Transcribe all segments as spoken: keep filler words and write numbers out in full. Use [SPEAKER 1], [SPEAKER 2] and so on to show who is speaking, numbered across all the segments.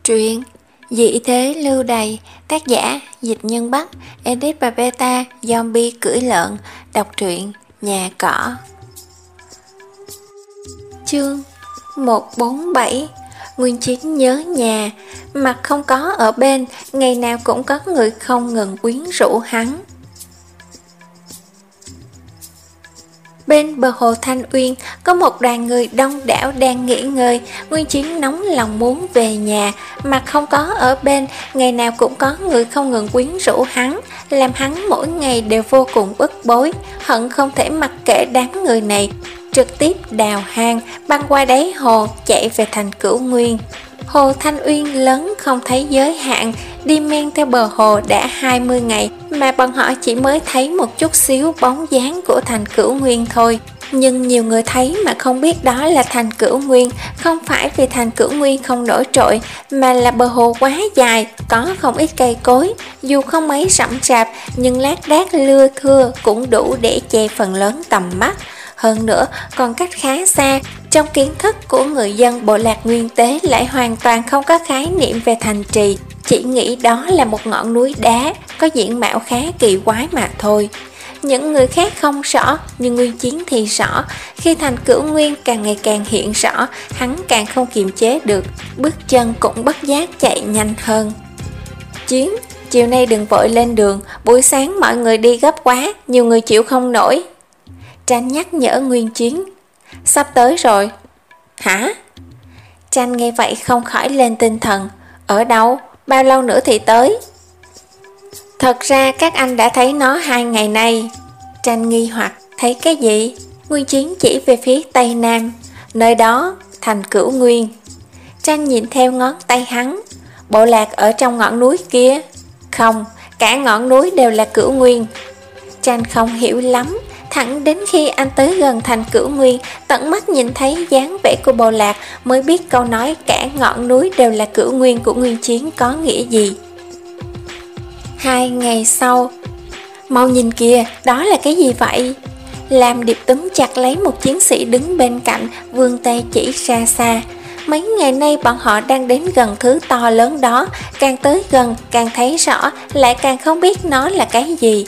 [SPEAKER 1] Truyện Dị thế lưu đày, tác giả Dịch Nhân Bắc, edit và beta Zombie cưỡi lợn, đọc truyện Nhà Cỏ. Chương một trăm bốn mươi bảy. Nguyên Chiến nhớ nhà, mặt không có ở bên, ngày nào cũng có người không ngừng quyến rũ hắn. Bên bờ hồ Thanh Uyên có một đoàn người đông đảo đang nghỉ ngơi. Nguyên Chiến nóng lòng muốn về nhà, mà không có ở bên, ngày nào cũng có người không ngừng quyến rũ hắn, làm hắn mỗi ngày đều vô cùng bức bối, hận không thể mặc kệ đám người này, trực tiếp đào hang, băng qua đáy hồ, chạy về thành Cửu Nguyên. Hồ Thanh Uyên lớn không thấy giới hạn, đi men theo bờ hồ đã hai mươi ngày mà bọn họ chỉ mới thấy một chút xíu bóng dáng của thành Cửu Nguyên thôi. Nhưng nhiều người thấy mà không biết đó là thành Cửu Nguyên, không phải vì thành Cửu Nguyên không nổi trội, mà là bờ hồ quá dài, có không ít cây cối, dù không mấy rậm rạp nhưng lác đác lưa thưa cũng đủ để che phần lớn tầm mắt. Hơn nữa còn cách khá xa, trong kiến thức của người dân bộ lạc Nguyên Tế lại hoàn toàn không có khái niệm về thành trì, chỉ nghĩ đó là một ngọn núi đá có diện mạo khá kỳ quái mà thôi. Những người khác không rõ, nhưng Nguyên Chiến thì rõ. Khi thành Cửu Nguyên càng ngày càng hiện rõ, hắn càng không kiềm chế được, bước chân cũng bất giác chạy nhanh hơn. Chiến, chiều nay đừng vội lên đường, buổi sáng mọi người đi gấp quá, nhiều người chịu không nổi. Tranh nhắc nhở Nguyên Chiến. Sắp tới rồi. Hả? Tranh nghe vậy không khỏi lên tinh thần. Ở đâu? Bao lâu nữa thì tới? Thật ra các anh đã thấy nó hai ngày nay. Tranh nghi hoặc. Thấy cái gì? Nguyên Chiến chỉ về phía tây nam. Nơi đó, thành Cửu Nguyên. Tranh nhìn theo ngón tay hắn. Bộ lạc ở trong ngọn núi kia. Không, cả ngọn núi đều là Cửu Nguyên. Tranh không hiểu lắm. Thẳng đến khi anh tới gần thành Cửu Nguyên, tận mắt nhìn thấy dáng vẻ của bộ lạc, mới biết câu nói cả ngọn núi đều là Cửu Nguyên của Nguyên Chiến có nghĩa gì. Hai ngày sau. Mau nhìn kìa, đó là cái gì vậy? Lam Điệp túm chặt lấy một chiến sĩ đứng bên cạnh, vươn tay chỉ ra xa. Mấy ngày nay bọn họ đang đến gần thứ to lớn đó, càng tới gần càng thấy rõ, lại càng không biết nó là cái gì.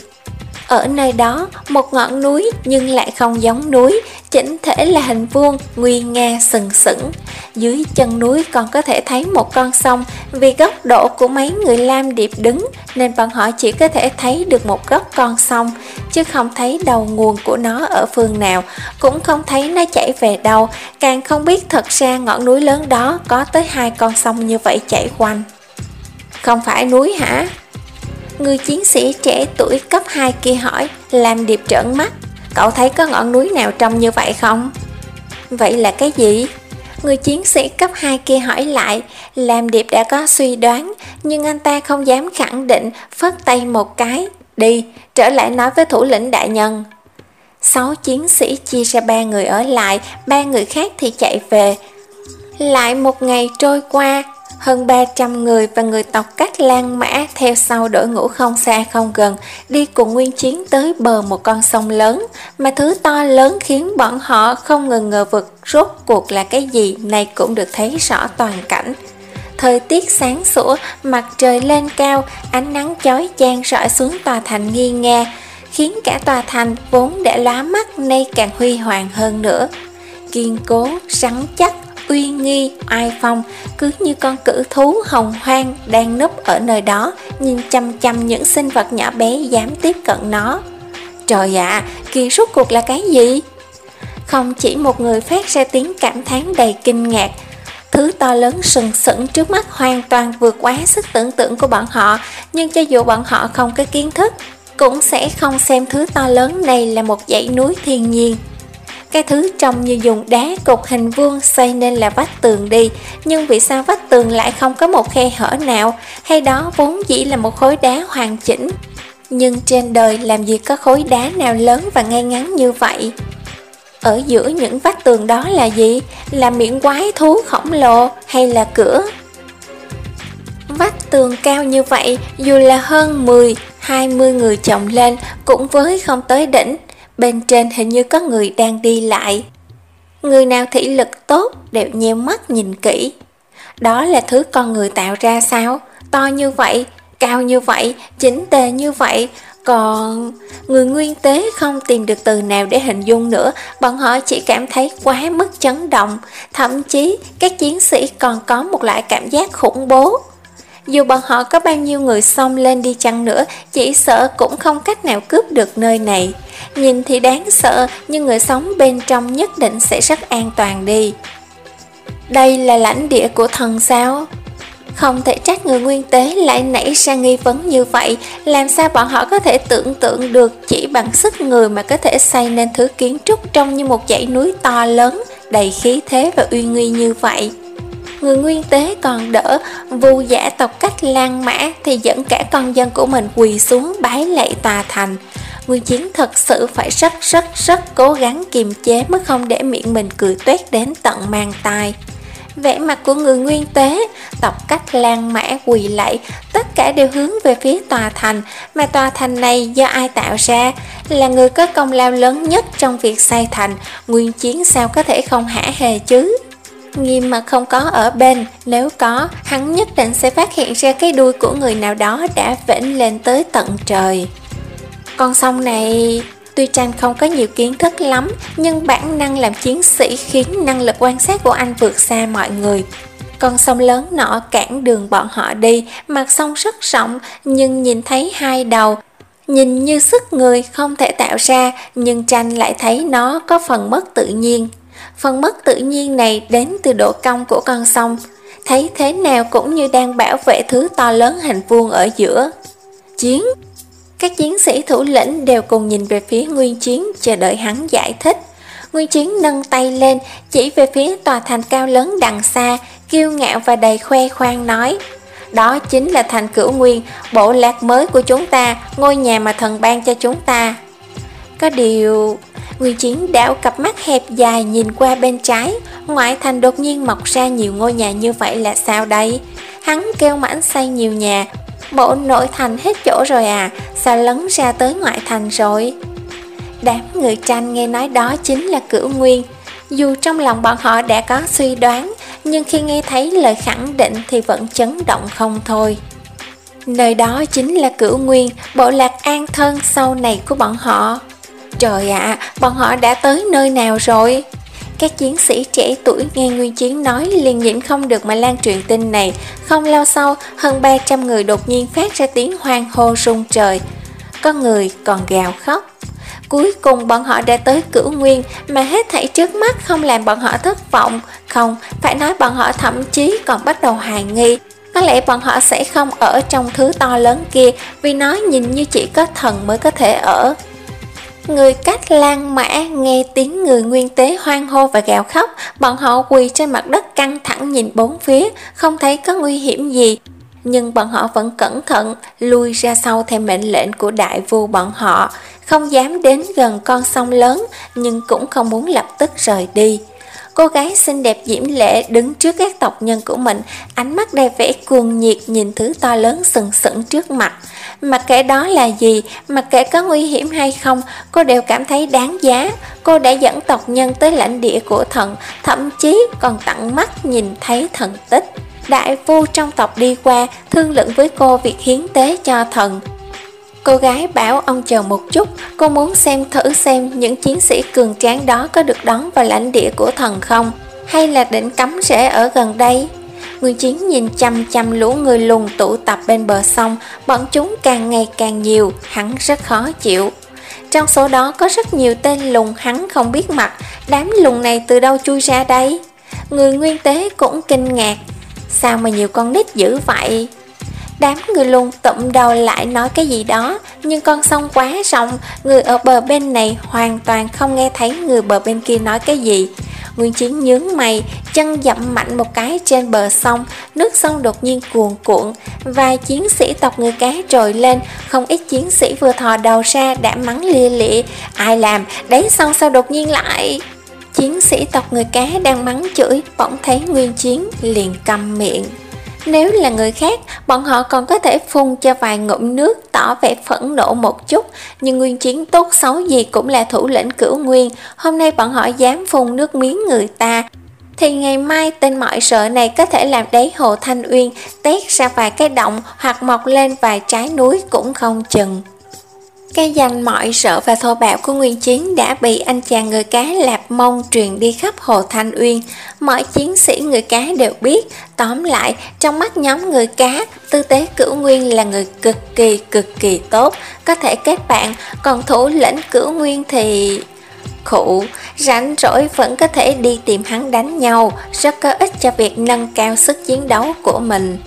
[SPEAKER 1] Ở nơi đó, một ngọn núi nhưng lại không giống núi, chỉnh thể là hình vuông, nguy nga sừng sững. Dưới chân núi còn có thể thấy một con sông, vì góc độ của mấy người Lam Điệp đứng nên bọn họ chỉ có thể thấy được một góc con sông, chứ không thấy đầu nguồn của nó ở phương nào, cũng không thấy nó chảy về đâu, càng không biết thật ra ngọn núi lớn đó có tới hai con sông như vậy chảy quanh. Không phải núi hả? Người chiến sĩ trẻ tuổi cấp hai kia hỏi. Lam Điệp trợn mắt. Cậu thấy có ngọn núi nào trông như vậy không? Vậy là cái gì? Người chiến sĩ cấp hai kia hỏi lại. Lam Điệp đã có suy đoán, nhưng anh ta không dám khẳng định, phất tay một cái. Đi, trở lại nói với thủ lĩnh đại nhân. Sáu chiến sĩ chia ra ba người ở lại, ba người khác thì chạy về. Lại một ngày trôi qua, hơn ba trăm người và người tộc các Lan Mã theo sau đội ngũ không xa không gần, đi cùng Nguyên Chiến tới bờ một con sông lớn, mà thứ to lớn khiến bọn họ không ngừng ngờ vực rốt cuộc là cái gì này cũng được thấy rõ toàn cảnh. Thời tiết sáng sủa, mặt trời lên cao, ánh nắng chói chang rọi xuống tòa thành nghi nga, khiến cả tòa thành vốn đã lóa mắt nay càng huy hoàng hơn nữa. Kiên cố, rắn chắc, uy nghi, oai phong, cứ như con cự thú hồng hoang đang núp ở nơi đó, nhìn chăm chăm những sinh vật nhỏ bé dám tiếp cận nó. Trời ạ, à, kỳ rốt cuộc là cái gì? Không chỉ một người phát ra tiếng cảm thán đầy kinh ngạc. Thứ to lớn sừng sững trước mắt hoàn toàn vượt quá sức tưởng tượng của bọn họ, nhưng cho dù bọn họ không có kiến thức, cũng sẽ không xem thứ to lớn này là một dãy núi thiên nhiên. Cái thứ trông như dùng đá cục hình vuông xây nên là vách tường đi, nhưng vì sao vách tường lại không có một khe hở nào, hay đó vốn chỉ là một khối đá hoàn chỉnh. Nhưng trên đời làm gì có khối đá nào lớn và ngay ngắn như vậy? Ở giữa những vách tường đó là gì? Là miệng quái thú khổng lồ hay là cửa? Vách tường cao như vậy, dù là hơn mười, hai mươi người chồng lên cũng với không tới đỉnh. Bên trên hình như có người đang đi lại. Người nào thị lực tốt đều nheo mắt nhìn kỹ. Đó là thứ con người tạo ra sao? To như vậy, cao như vậy, chỉnh tề như vậy. Còn người nguyên tế không tìm được từ nào để hình dung nữa, bọn họ chỉ cảm thấy quá mức chấn động. Thậm chí các chiến sĩ còn có một loại cảm giác khủng bố. Dù bọn họ có bao nhiêu người xông lên đi chăng nữa, chỉ sợ cũng không cách nào cướp được nơi này. Nhìn thì đáng sợ, nhưng người sống bên trong nhất định sẽ rất an toàn đi. Đây là lãnh địa của thần sao? Không thể trách người nguyên tế lại nảy ra nghi vấn như vậy. Làm sao bọn họ có thể tưởng tượng được chỉ bằng sức người mà có thể xây nên thứ kiến trúc trông như một dãy núi to lớn, đầy khí thế và uy nghi như vậy? Người nguyên tế còn đỡ, Vu giả tộc cách Lan Mã thì dẫn cả con dân của mình quỳ xuống bái lạy tòa thành. Nguyên Chiến thật sự phải rất rất rất cố gắng kiềm chế mới không để miệng mình cười toét đến tận mang tai. Vẻ mặt của người nguyên tế, tộc cách Lan Mã quỳ lạy, tất cả đều hướng về phía tòa thành, mà tòa thành này do ai tạo ra? Là người có công lao lớn nhất trong việc xây thành, Nguyên Chiến sao có thể không hả hê chứ? Nghiêm mà không có ở bên, nếu có, hắn nhất định sẽ phát hiện ra cái đuôi của người nào đó đã vểnh lên tới tận trời. Con sông này, tuy Tranh không có nhiều kiến thức lắm, nhưng bản năng làm chiến sĩ khiến năng lực quan sát của anh vượt xa mọi người. Con sông lớn nọ cản đường bọn họ đi, mặt sông rất rộng, nhưng nhìn thấy hai đầu, nhìn như sức người không thể tạo ra, nhưng Tranh lại thấy nó có phần mất tự nhiên. Phần mất tự nhiên này đến từ độ cong của con sông, thấy thế nào cũng như đang bảo vệ thứ to lớn hình vuông ở giữa. Chiến! Các chiến sĩ thủ lĩnh đều cùng nhìn về phía Nguyên Chiến, chờ đợi hắn giải thích. Nguyên Chiến nâng tay lên, chỉ về phía tòa thành cao lớn đằng xa, kiêu ngạo và đầy khoe khoang nói: đó chính là thành Cửu Nguyên, bộ lạc mới của chúng ta, ngôi nhà mà thần ban cho chúng ta. Có điều... Nguyên Chiến đảo cặp mắt hẹp dài nhìn qua bên trái, ngoại thành đột nhiên mọc ra nhiều ngôi nhà như vậy là sao đây? Hắn kêu mãnh xây nhiều nhà, bộ nội thành hết chỗ rồi à, sao lấn ra tới ngoại thành rồi? Đám người Tranh nghe nói đó chính là Cửu Nguyên, dù trong lòng bọn họ đã có suy đoán, nhưng khi nghe thấy lời khẳng định thì vẫn chấn động không thôi. Nơi đó chính là Cửu Nguyên, bộ lạc an thân sau này của bọn họ. Trời ạ, à, bọn họ đã tới nơi nào rồi? Các chiến sĩ trẻ tuổi nghe Nguyên Chiến nói liền nhịn không được mà lan truyền tin này. Không lâu sau, hơn ba trăm người đột nhiên phát ra tiếng hoan hô rung trời. Có người còn gào khóc. Cuối cùng bọn họ đã tới Cửu Nguyên, mà hết thảy trước mắt không làm bọn họ thất vọng. Không, phải nói bọn họ thậm chí còn bắt đầu hoài nghi. Có lẽ bọn họ sẽ không ở trong thứ to lớn kia, vì nó nhìn như chỉ có thần mới có thể ở. Người cách Lan Mã nghe tiếng người nguyên tế hoan hô và gào khóc, bọn họ quỳ trên mặt đất căng thẳng nhìn bốn phía, không thấy có nguy hiểm gì. Nhưng bọn họ vẫn cẩn thận, lui ra sau theo mệnh lệnh của đại vua bọn họ, không dám đến gần con sông lớn, nhưng cũng không muốn lập tức rời đi. Cô gái xinh đẹp diễm lệ đứng trước các tộc nhân của mình, ánh mắt đầy vẻ cuồng nhiệt nhìn thứ to lớn sừng sững trước mặt. Mặc kệ đó là gì, mặc kệ có nguy hiểm hay không, cô đều cảm thấy đáng giá. Cô đã dẫn tộc nhân tới lãnh địa của thần, thậm chí còn tận mắt nhìn thấy thần tích. Đại vua trong tộc đi qua, thương lượng với cô việc hiến tế cho thần. Cô gái bảo ông chờ một chút, cô muốn xem thử xem những chiến sĩ cường tráng đó có được đón vào lãnh địa của thần không, hay là định cắm rễ ở gần đây. Nguyên Chiến nhìn chăm chăm lũ người lùn tụ tập bên bờ sông, bọn chúng càng ngày càng nhiều, hắn rất khó chịu. Trong số đó có rất nhiều tên lùn hắn không biết mặt, đám lùn này từ đâu chui ra đây? Người nguyên tế cũng kinh ngạc, sao mà nhiều con nít dữ vậy? Đám người lùn tụm đầu lại nói cái gì đó, nhưng con sông quá rộng, người ở bờ bên này hoàn toàn không nghe thấy người bờ bên kia nói cái gì. Nguyên Chiến nhướng mày, chân dậm mạnh một cái trên bờ sông, nước sông đột nhiên cuồn cuộn, vài chiến sĩ tộc người cá trồi lên, không ít chiến sĩ vừa thò đầu ra đã mắng lia lịa, ai làm, đáy sông sao đột nhiên lại. Chiến sĩ tộc người cá đang mắng chửi, bỗng thấy Nguyên Chiến liền câm miệng. Nếu là người khác, bọn họ còn có thể phun cho vài ngụm nước tỏ vẻ phẫn nộ một chút, nhưng Nguyên Chiến tốt xấu gì cũng là thủ lĩnh Cửu Nguyên, hôm nay bọn họ dám phun nước miếng người ta. thì ngày mai tên mọi sợ này có thể làm đáy hồ Thanh Uyên tét ra vài cái động hoặc mọc lên vài trái núi cũng không chừng. Cái danh mọi sợ và thô bạo của Nguyên Chiến đã bị anh chàng người cá Lạp Mông truyền đi khắp hồ Thanh Uyên. Mọi chiến sĩ người cá đều biết. Tóm lại, trong mắt nhóm người cá, Tư Tế Cửu Nguyên là người cực kỳ cực kỳ tốt, có thể kết bạn, còn thủ lĩnh Cửu Nguyên thì... Khụ, rảnh rỗi vẫn có thể đi tìm hắn đánh nhau, rất có ích cho việc nâng cao sức chiến đấu của mình.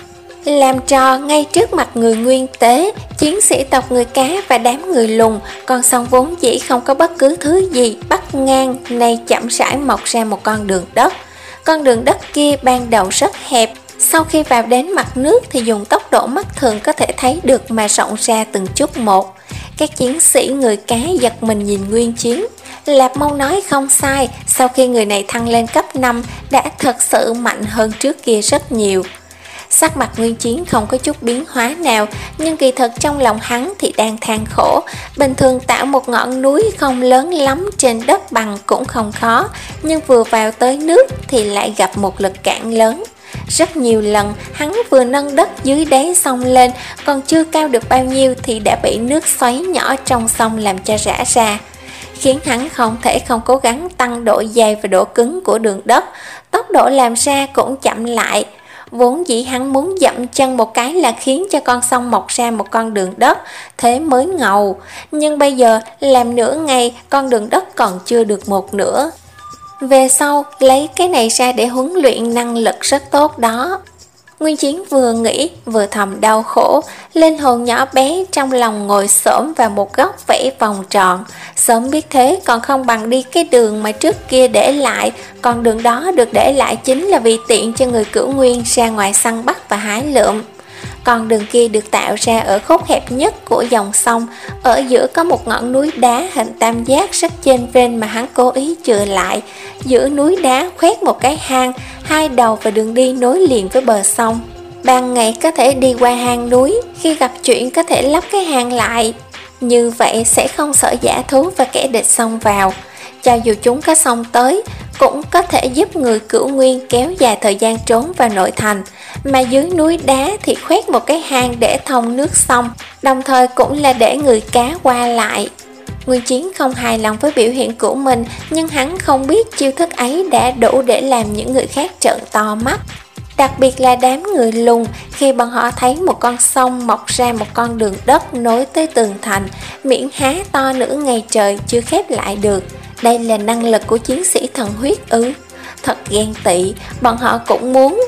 [SPEAKER 1] Làm trò ngay trước mặt người Nguyên Tế, chiến sĩ tộc người cá và đám người lùn, con sông vốn dĩ không có bất cứ thứ gì bắt ngang, nay chậm rãi mọc ra một con đường đất. Con đường đất kia ban đầu rất hẹp, sau khi vào đến mặt nước thì dùng tốc độ mắt thường có thể thấy được mà rộng ra từng chút một. Các chiến sĩ người cá giật mình nhìn Nguyên Chiến. Lạp Mông nói không sai, sau khi người này thăng lên cấp năm đã thật sự mạnh hơn trước kia rất nhiều. Sắc mặt Nguyên Chiến không có chút biến hóa nào, nhưng kỳ thực trong lòng hắn thì đang than khổ. Bình thường tạo một ngọn núi không lớn lắm trên đất bằng cũng không khó, nhưng vừa vào tới nước thì lại gặp một lực cản lớn. Rất nhiều lần hắn vừa nâng đất dưới đáy sông lên, còn chưa cao được bao nhiêu thì đã bị nước xoáy nhỏ trong sông làm cho rã ra, khiến hắn không thể không cố gắng tăng độ dày và độ cứng của đường đất. Tốc độ làm ra cũng chậm lại. Vốn dĩ hắn muốn dậm chân một cái là khiến cho con sông mọc ra một con đường đất, thế mới ngầu. Nhưng bây giờ làm nửa ngày, con đường đất còn chưa được một nửa. Về sau lấy cái này ra để huấn luyện năng lực rất tốt đó. Nguyên Chiến vừa nghĩ vừa thầm đau khổ. Linh hồn nhỏ bé trong lòng ngồi xổm vào một góc vẽ vòng tròn. Sớm biết thế còn không bằng đi cái đường mà trước kia để lại. Còn đường đó được để lại chính là vì tiện cho người Cửu Nguyên ra ngoài săn bắt và hái lượm. Còn đường kia được tạo ra ở khúc hẹp nhất của dòng sông. Ở giữa có một ngọn núi đá hình tam giác rất chênh vênh mà hắn cố ý chừa lại. Giữa núi đá khoét một cái hang, hai đầu và đường đi nối liền với bờ sông. Ban ngày có thể đi qua hang núi, khi gặp chuyện có thể lắp cái hang lại. Như vậy sẽ không sợ dã thú và kẻ địch xông vào. Cho dù chúng có xông tới, cũng có thể giúp người Cửu Nguyên kéo dài thời gian trốn vào nội thành. Mà dưới núi đá thì khoét một cái hang để thông nước sông, đồng thời cũng là để người cá qua lại. Nguyên Chiến không hài lòng với biểu hiện của mình, nhưng hắn không biết chiêu thức ấy đã đủ để làm những người khác trợn to mắt. Đặc biệt là đám người lùn, khi bọn họ thấy một con sông mọc ra một con đường đất nối tới tường thành, miệng há to nửa ngày trời chưa khép lại được. Đây là năng lực của chiến sĩ thần huyết ư? Thật ghen tị, bọn họ cũng muốn.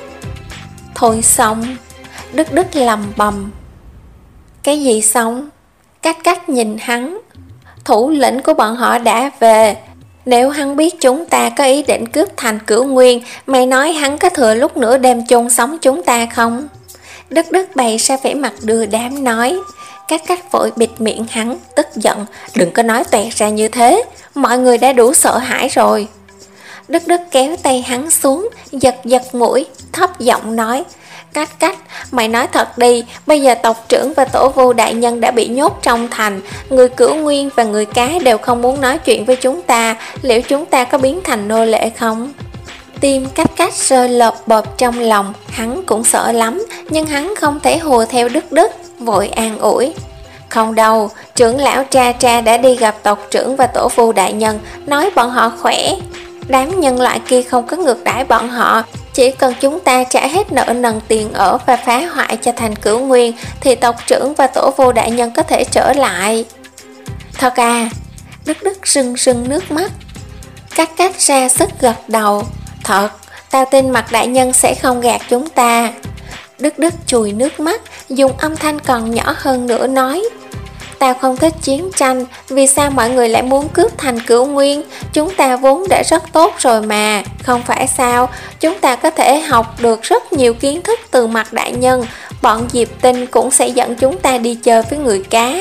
[SPEAKER 1] Thôi xong, Đức Đức lầm bầm. Cái gì xong? Cách cách nhìn hắn. Thủ lĩnh của bọn họ đã về. Nếu hắn biết chúng ta có ý định cướp thành Cửu Nguyên, mày nói hắn có thừa lúc nửa đêm chôn sống chúng ta không? Đức Đức bày ra vẻ mặt đưa đám nói. Cách cách vội bịt miệng hắn, tức giận. Đừng có nói toẹt ra như thế, mọi người đã đủ sợ hãi rồi. Đức Đức kéo tay hắn xuống, giật giật mũi, thấp giọng nói. Cách cách, mày nói thật đi, bây giờ tộc trưởng và tổ vu đại nhân đã bị nhốt trong thành, người Cửu Nguyên và người cá đều không muốn nói chuyện với chúng ta, liệu chúng ta có biến thành nô lệ không? Tim cách cách rơi lợp bợp trong lòng, hắn cũng sợ lắm, nhưng hắn không thể hùa theo Đức Đức, vội an ủi. Không đâu, trưởng lão Tra Tra đã đi gặp tộc trưởng và tổ vu đại nhân, nói bọn họ khỏe. Đám nhân loại kia không có ngược đãi bọn họ, chỉ cần chúng ta trả hết nợ nần tiền ở và phá hoại cho thành Cửu Nguyên thì tộc trưởng và tổ vu đại nhân có thể trở lại. Thật à? Đức Đức rưng rưng nước mắt. Cách cách ra sức gật đầu. Thật, tao tin mặt đại nhân sẽ không gạt chúng ta. Đức Đức chùi nước mắt, dùng âm thanh còn nhỏ hơn nữa nói. Tao không thích chiến tranh, vì sao mọi người lại muốn cướp thành Cửu Nguyên? Chúng ta vốn đã rất tốt rồi mà, không phải sao? Chúng ta có thể học được rất nhiều kiến thức từ mặt đại nhân. Bọn Diệp Tinh cũng sẽ dẫn chúng ta đi chơi với người cá.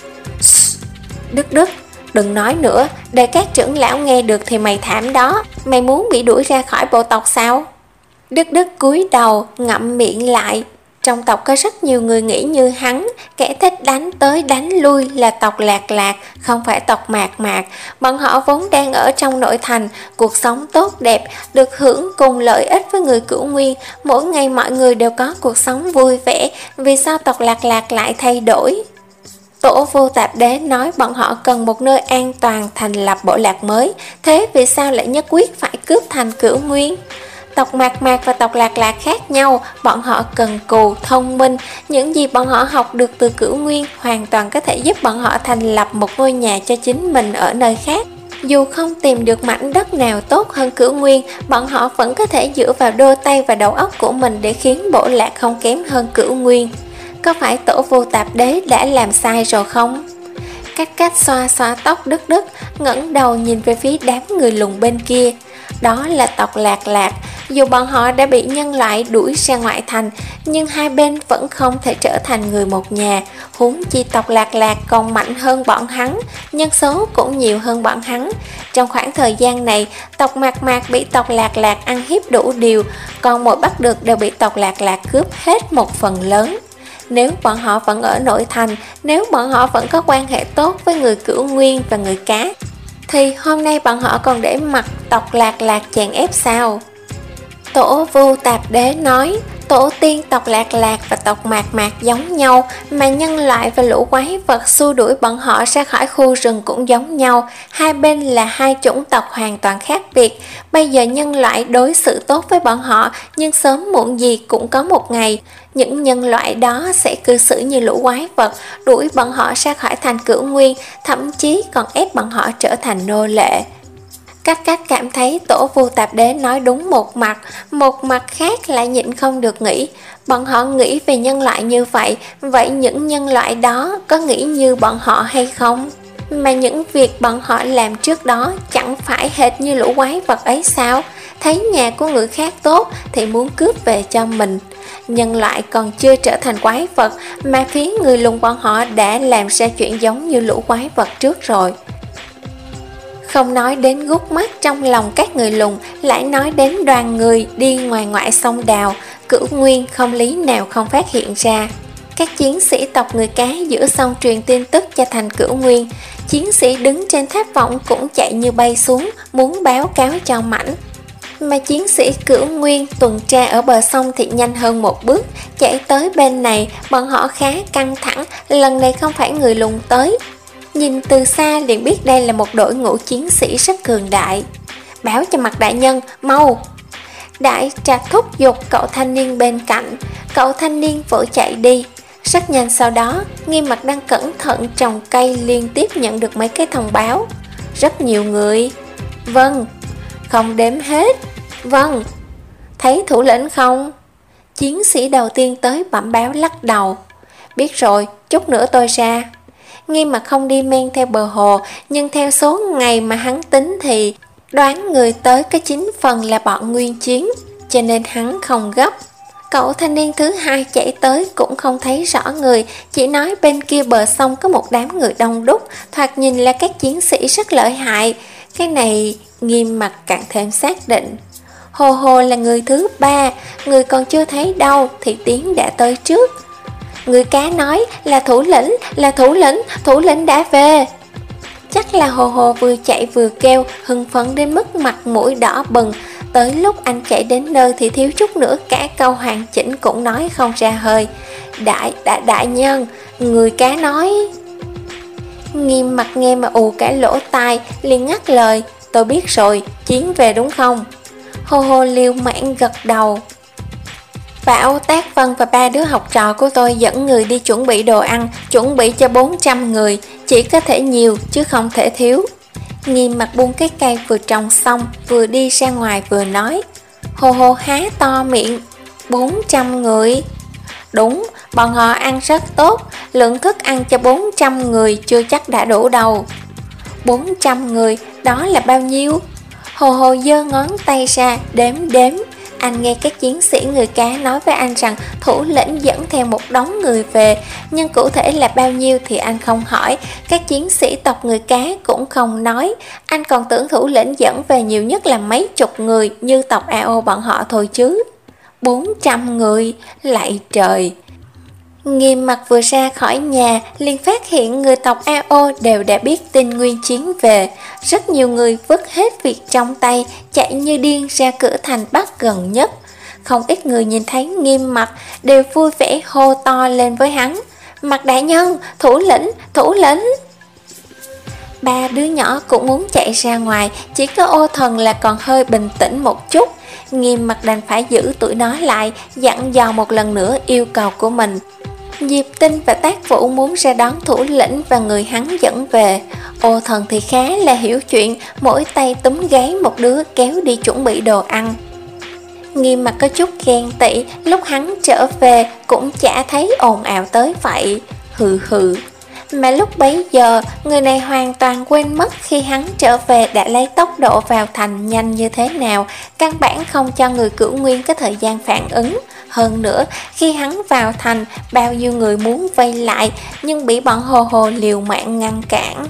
[SPEAKER 1] Đức Đức, đừng nói nữa, để các trưởng lão nghe được thì mày thảm đó. Mày muốn bị đuổi ra khỏi bộ tộc sao? Đức Đức cúi đầu, ngậm miệng lại. Trong tộc có rất nhiều người nghĩ như hắn, kẻ thích đánh tới đánh lui là tộc Lạc Lạc, không phải tộc Mạc Mạc. Bọn họ vốn đang ở trong nội thành, cuộc sống tốt đẹp, được hưởng cùng lợi ích với người Cửu Nguyên. Mỗi ngày mọi người đều có cuộc sống vui vẻ, vì sao tộc Lạc Lạc lại thay đổi? Tổ Vô Tạp Đế nói bọn họ cần một nơi an toàn thành lập bộ lạc mới, thế vì sao lại nhất quyết phải cướp thành Cửu Nguyên? Tộc Mạc Mạc và tộc Lạc Lạc khác nhau, bọn họ cần cù, thông minh, những gì bọn họ học được từ Cửu Nguyên hoàn toàn có thể giúp bọn họ thành lập một ngôi nhà cho chính mình ở nơi khác. Dù không tìm được mảnh đất nào tốt hơn Cửu Nguyên, bọn họ vẫn có thể dựa vào đôi tay và đầu óc của mình để khiến bộ lạc không kém hơn Cửu Nguyên. Có phải Tổ Vô Tạp Đế đã làm sai rồi không? Cách cách xoa xoa tóc đứt đứt, ngẩng đầu nhìn về phía đám người lùn bên kia. Đó là tộc Lạc Lạc. Dù bọn họ đã bị nhân loại đuổi ra ngoại thành, nhưng hai bên vẫn không thể trở thành người một nhà. Huống chi tộc Lạc Lạc còn mạnh hơn bọn hắn, nhân số cũng nhiều hơn bọn hắn. Trong khoảng thời gian này, tộc Mạc Mạc bị tộc Lạc Lạc ăn hiếp đủ điều, còn mỗi bắt được đều bị tộc Lạc Lạc cướp hết một phần lớn. Nếu bọn họ vẫn ở nội thành, nếu bọn họ vẫn có quan hệ tốt với người Cửu Nguyên và người Cá, thì hôm nay bọn họ còn để mặc tộc Lạc Lạc chèn ép sao? Tổ Vô Tạp Đế nói, tổ tiên tộc Lạc Lạc và tộc Mạc Mạc giống nhau, mà nhân loại và lũ quái vật xua đuổi bọn họ ra khỏi khu rừng cũng giống nhau. Hai bên là hai chủng tộc hoàn toàn khác biệt. Bây giờ nhân loại đối xử tốt với bọn họ, nhưng sớm muộn gì cũng có một ngày những nhân loại đó sẽ cư xử như lũ quái vật, đuổi bọn họ ra khỏi thành Cửu Nguyên, thậm chí còn ép bọn họ trở thành nô lệ. Cách cách cảm thấy Tổ Vô Tạp Đế nói đúng một mặt, một mặt khác lại nhịn không được nghĩ. Bọn họ nghĩ về nhân loại như vậy, vậy những nhân loại đó có nghĩ như bọn họ hay không? Mà những việc bọn họ làm trước đó chẳng phải hệt như lũ quái vật ấy sao? Thấy nhà của người khác tốt thì muốn cướp về cho mình. Nhân loại còn chưa trở thành quái vật, mà phía người lùn bọn họ đã làm ra chuyện giống như lũ quái vật trước rồi. Không nói đến gút mắt trong lòng các người lùn, lại nói đến đoàn người đi ngoài ngoại sông Đào. Cửu Nguyên không lý nào không phát hiện ra. Các chiến sĩ tộc người Cá giữa sông truyền tin tức cho thành Cửu Nguyên. Chiến sĩ đứng trên tháp vọng cũng chạy như bay xuống, muốn báo cáo cho Mãnh. Mà chiến sĩ Cửu Nguyên tuần tra ở bờ sông thì nhanh hơn một bước, chạy tới bên này. Bọn họ khá căng thẳng, lần này không phải người lùn tới. Nhìn từ xa liền biết đây là một đội ngũ chiến sĩ rất cường đại. Báo cho Mặt đại nhân, mau! Đại Trạch thúc giục cậu thanh niên bên cạnh. Cậu thanh niên vội chạy đi. Rất nhanh sau đó, Nghiêm Mặt đang cẩn thận trồng cây liên tiếp nhận được mấy cái thông báo. Rất nhiều người. Vâng. Không đếm hết. Vâng. Thấy thủ lĩnh không? Chiến sĩ đầu tiên tới bẩm báo lắc đầu. Biết rồi, chút nữa tôi ra. Nghiêm Mặt không đi men theo bờ hồ, nhưng theo số ngày mà hắn tính thì đoán người tới có chín phần là bọn nguyên chiến, cho nên hắn không gấp. Cậu thanh niên thứ hai chạy tới cũng không thấy rõ người, chỉ nói bên kia bờ sông có một đám người đông đúc, thoạt nhìn là các chiến sĩ rất lợi hại. Cái này Nghiêm Mặt càng thêm xác định. Hồ Hồ là người thứ ba, người còn chưa thấy đâu thì tiếng đã tới trước. Người Cá nói là thủ lĩnh, là thủ lĩnh, thủ lĩnh đã về. Chắc là Hồ Hồ vừa chạy vừa kêu, hưng phấn đến mức mặt mũi đỏ bừng. Tới lúc anh chạy đến nơi thì thiếu chút nữa cả câu hoàn chỉnh cũng nói không ra hơi. Đại, đại, đại nhân, người Cá nói. Nghiêm Mặt nghe mà ù cả lỗ tai, liền ngắt lời. Tôi biết rồi, chiến về đúng không? Hồ Hồ liều mạng gật đầu. Bảo Tác Vân và ba đứa học trò của tôi dẫn người đi chuẩn bị đồ ăn, chuẩn bị cho bốn trăm người, chỉ có thể nhiều chứ không thể thiếu. Nghiêm Mặt buông cái cây vừa trồng xong, vừa đi ra ngoài vừa nói. Hồ Hồ há to miệng. bốn trăm người? Đúng, bọn họ ăn rất tốt, lượng thức ăn cho bốn trăm người chưa chắc đã đủ đâu. bốn trăm người, đó là bao nhiêu? Hồ Hồ giơ ngón tay ra, đếm đếm. Anh nghe các chiến sĩ người Cá nói với anh rằng thủ lĩnh dẫn theo một đống người về, nhưng cụ thể là bao nhiêu thì anh không hỏi. Các chiến sĩ tộc người Cá cũng không nói. Anh còn tưởng thủ lĩnh dẫn về nhiều nhất là mấy chục người như tộc a o bọn họ thôi chứ. bốn trăm người, lạy trời! Nghiêm Mặc vừa ra khỏi nhà liền phát hiện người tộc A O đều đã biết tin Nguyên Chiến về. Rất nhiều người vứt hết việc trong tay, chạy như điên ra cửa thành Bắc gần nhất. Không ít người nhìn thấy Nghiêm Mặc đều vui vẻ hô to lên với hắn: Mặc đại nhân, thủ lĩnh, thủ lĩnh! Ba đứa nhỏ cũng muốn chạy ra ngoài, chỉ có Ô Thần là còn hơi bình tĩnh một chút. Nghiêm Mặc đành phải giữ tụi nó lại, dặn dò một lần nữa yêu cầu của mình. Diệp Tinh và Tác Vũ muốn ra đón thủ lĩnh và người hắn dẫn về. Ô Thần thì khá là hiểu chuyện, mỗi tay túm gáy một đứa kéo đi chuẩn bị đồ ăn. Nghiêm Mặc có chút ghen tị, lúc hắn trở về cũng chả thấy ồn ào tới vậy. Hừ hừ. Mà lúc bấy giờ, người này hoàn toàn quên mất khi hắn trở về đã lấy tốc độ vào thành nhanh như thế nào, căn bản không cho người Cửu Nguyên có thời gian phản ứng. Hơn nữa, khi hắn vào thành, bao nhiêu người muốn vây lại, nhưng bị bọn Hồ Hồ liều mạng ngăn cản.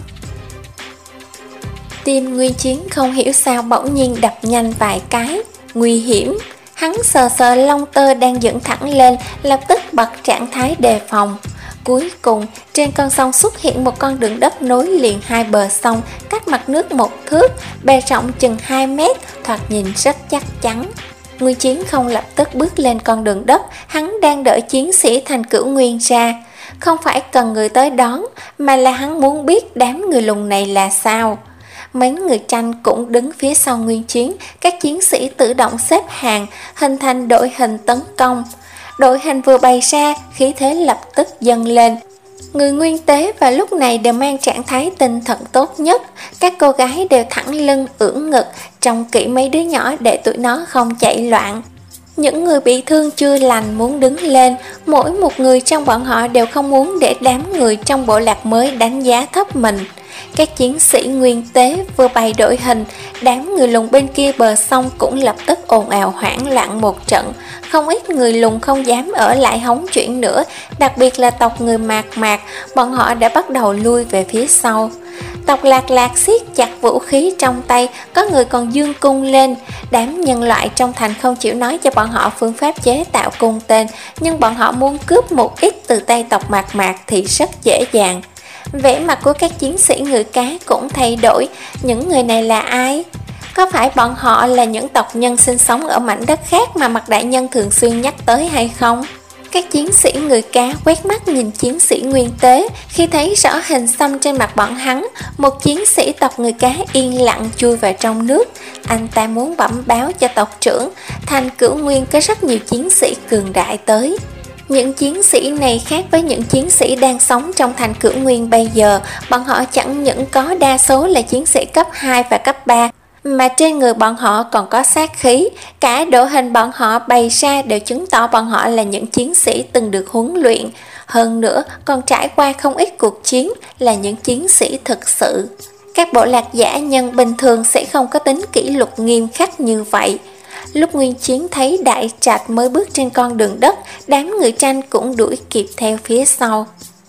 [SPEAKER 1] Tim Nguyên Chiến không hiểu sao bỗng nhiên đập nhanh vài cái. Nguy hiểm! Hắn sờ sờ lông tơ đang dựng thẳng lên, lập tức bật trạng thái đề phòng. Cuối cùng, trên con sông xuất hiện một con đường đất nối liền hai bờ sông, cách mặt nước một thước, bề rộng chừng hai mét, thoạt nhìn rất chắc chắn. Nguyên Chiến không lập tức bước lên con đường đất, hắn đang đợi chiến sĩ thành Cửu Nguyên ra. Không phải cần người tới đón, mà là hắn muốn biết đám người lùn này là sao. Mấy người tranh cũng đứng phía sau Nguyên Chiến, các chiến sĩ tự động xếp hàng, hình thành đội hình tấn công. Đội hình vừa bày ra, khí thế lập tức dâng lên. Người Nguyên Tế vào lúc này đều mang trạng thái tinh thần tốt nhất. Các cô gái đều thẳng lưng ưỡn ngực, trông kỹ mấy đứa nhỏ để tụi nó không chạy loạn. Những người bị thương chưa lành muốn đứng lên, mỗi một người trong bọn họ đều không muốn để đám người trong bộ lạc mới đánh giá thấp mình. Các chiến sĩ Nguyên Tế vừa bày đội hình, đám người lùn bên kia bờ sông cũng lập tức ồn ào hoảng loạn một trận. Không ít người lùn không dám ở lại hóng chuyện nữa, đặc biệt là tộc người Mạc Mạc, bọn họ đã bắt đầu lui về phía sau. Tộc Lạc Lạc siết chặt vũ khí trong tay, có người còn dương cung lên. Đám nhân loại trong thành không chịu nói cho bọn họ phương pháp chế tạo cung tên, nhưng bọn họ muốn cướp một ít từ tay tộc Mạc Mạc thì rất dễ dàng. Vẻ mặt của các chiến sĩ người cá cũng thay đổi. Những người này là ai? Có phải bọn họ là những tộc nhân sinh sống ở mảnh đất khác mà Mạc đại nhân thường xuyên nhắc tới hay không? Các chiến sĩ người cá quét mắt nhìn chiến sĩ Nguyên Tế, khi thấy rõ hình xăm trên mặt bọn hắn, một chiến sĩ tộc người cá yên lặng chui vào trong nước. Anh ta muốn bẩm báo cho tộc trưởng, thành Cửu Nguyên có rất nhiều chiến sĩ cường đại tới. Những chiến sĩ này khác với những chiến sĩ đang sống trong thành Cửu Nguyên bây giờ, bọn họ chẳng những có đa số là chiến sĩ cấp hai và cấp ba, mà trên người bọn họ còn có sát khí. Cả đội hình bọn họ bày ra đều chứng tỏ bọn họ là những chiến sĩ từng được huấn luyện, hơn nữa còn trải qua không ít cuộc chiến, là những chiến sĩ thực sự. Các bộ lạc dã nhân bình thường sẽ không có tính kỷ luật nghiêm khắc như vậy. Lúc Nguyên Chiến thấy Đại Trạch mới bước trên con đường đất, đám người tranh cũng đuổi kịp theo phía sau.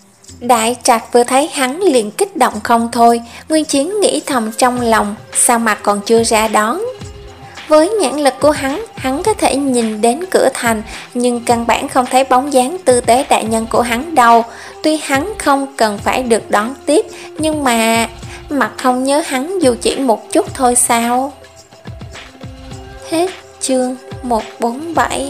[SPEAKER 1] Đại Trạch vừa thấy hắn liền kích động không thôi. Nguyên Chiến nghĩ thầm trong lòng, sao mà còn chưa ra đón. Với nhãn lực của hắn, hắn có thể nhìn đến cửa thành, nhưng căn bản không thấy bóng dáng tư tế đại nhân của hắn đâu. Tuy hắn không cần phải được đón tiếp, nhưng mà mặt không nhớ hắn dù chỉ một chút thôi sao? Hết chương một trăm bốn mươi bảy.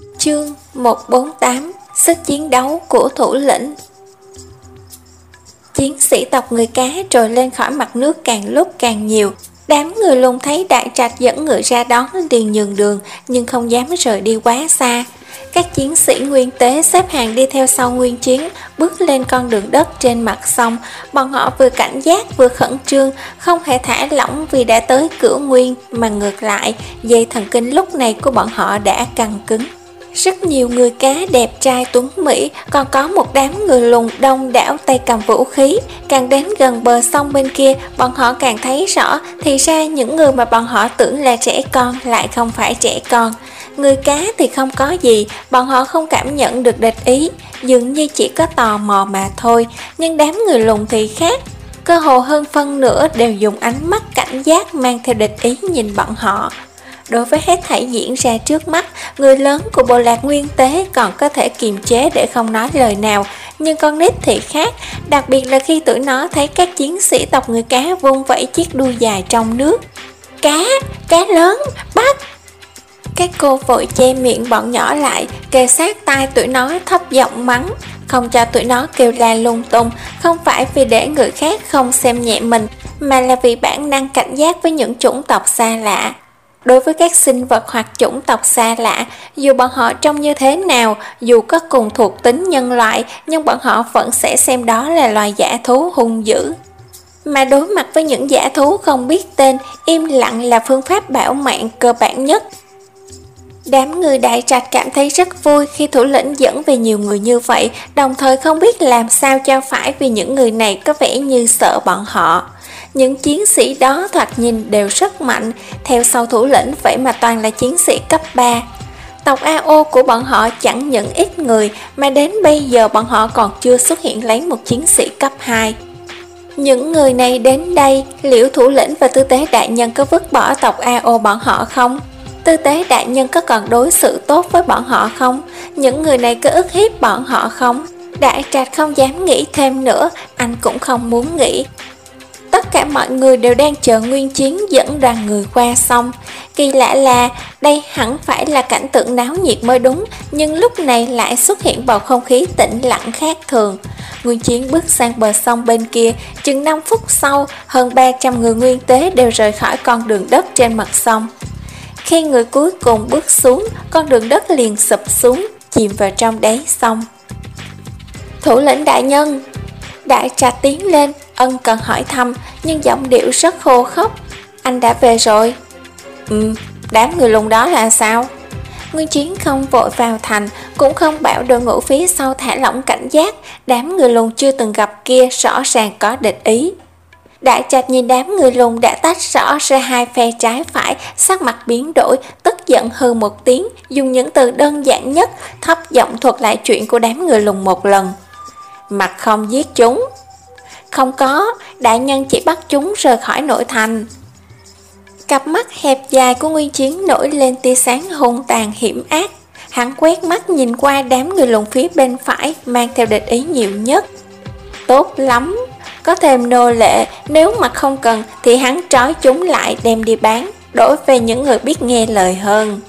[SPEAKER 1] Chương một trăm bốn mươi tám. Sức chiến đấu của thủ lĩnh. Chiến sĩ tộc người cá trồi lên khỏi mặt nước càng lúc càng nhiều. Đám người Lùng thấy Đại Trạch dẫn người ra đón liền nhường đường, nhưng không dám rời đi quá xa. Các chiến sĩ Nguyên Tế xếp hàng đi theo sau Nguyên Chiến, bước lên con đường đất trên mặt sông. Bọn họ vừa cảnh giác vừa khẩn trương, không hề thả lỏng vì đã tới cửa Nguyên, mà ngược lại, dây thần kinh lúc này của bọn họ đã căng cứng. Rất nhiều người cá đẹp trai tuấn mỹ, còn có một đám người Lùng đông đảo tay cầm vũ khí. Càng đến gần bờ sông bên kia, bọn họ càng thấy rõ, thì ra những người mà bọn họ tưởng là trẻ con lại không phải trẻ con. Người cá thì không có gì, bọn họ không cảm nhận được địch ý, dường như chỉ có tò mò mà thôi. Nhưng đám người Lùng thì khác, cơ hồ hơn phân nửa đều dùng ánh mắt cảnh giác mang theo địch ý nhìn bọn họ. Đối với hết thảy diễn ra trước mắt, người lớn của bộ lạc Nguyên Tế còn có thể kiềm chế để không nói lời nào, nhưng con nít thì khác, đặc biệt là khi tụi nó thấy các chiến sĩ tộc người cá vung vẩy chiếc đuôi dài trong nước. Cá, cá lớn, bắt! Các cô vội che miệng bọn nhỏ lại, kề sát tai tụi nó thấp giọng mắng, không cho tụi nó kêu la lung tung, không phải vì để người khác không xem nhẹ mình, mà là vì bản năng cảnh giác với những chủng tộc xa lạ. Đối với các sinh vật hoặc chủng tộc xa lạ, dù bọn họ trông như thế nào, dù có cùng thuộc tính nhân loại, nhưng bọn họ vẫn sẽ xem đó là loài dã thú hung dữ. Mà đối mặt với những dã thú không biết tên, im lặng là phương pháp bảo mạng cơ bản nhất. Đám người Đại Trạch cảm thấy rất vui khi thủ lĩnh dẫn về nhiều người như vậy, đồng thời không biết làm sao cho phải vì những người này có vẻ như sợ bọn họ. Những chiến sĩ đó thoạt nhìn đều rất mạnh, theo sau thủ lĩnh vậy mà toàn là chiến sĩ cấp ba. Tộc a o của bọn họ chẳng những ít người, mà đến bây giờ bọn họ còn chưa xuất hiện lấy một chiến sĩ cấp hai. Những người này đến đây, liệu thủ lĩnh và tư tế đại nhân có vứt bỏ tộc a o bọn họ không? Tư tế đại nhân có còn đối xử tốt với bọn họ không? Những người này có ức hiếp bọn họ không? Đại Trạch không dám nghĩ thêm nữa, anh cũng không muốn nghĩ. Tất cả mọi người đều đang chờ Nguyên Chiến dẫn đoàn người qua sông. Kỳ lạ là đây hẳn phải là cảnh tượng náo nhiệt mới đúng, nhưng lúc này lại xuất hiện bầu không khí tĩnh lặng khác thường. Nguyên Chiến bước sang bờ sông bên kia, chừng năm phút sau, hơn ba trăm người Nguyên Tế đều rời khỏi con đường đất trên mặt sông. Khi người cuối cùng bước xuống, con đường đất liền sụp xuống, chìm vào trong đáy sông. Thủ lĩnh đại nhân! Đại Trạch tiến lên, ân cần hỏi thăm, nhưng giọng điệu rất khô khốc. Anh đã về rồi. Ừ, đám người Lùng đó là sao? Nguyên Chiến không vội vào thành, cũng không bảo đội ngũ phía sau thả lỏng cảnh giác. Đám người Lùng chưa từng gặp kia rõ ràng có địch ý. Đại Trạch nhìn đám người Lùng đã tách rõ ra hai phe trái phải, sắc mặt biến đổi, tức giận hừ một tiếng, dùng những từ đơn giản nhất, thấp giọng thuật lại chuyện của đám người Lùng một lần. Mặt không giết chúng. Không có, đại nhân chỉ bắt chúng rời khỏi nội thành. Cặp mắt hẹp dài của Nguyên Chiến nổi lên tia sáng hung tàn hiểm ác. Hắn quét mắt nhìn qua đám người Lùng phía bên phải, mang theo địch ý nhiều nhất. Tốt lắm, có thêm nô lệ, nếu mà không cần thì hắn trói chúng lại đem đi bán, đổi về những người biết nghe lời hơn.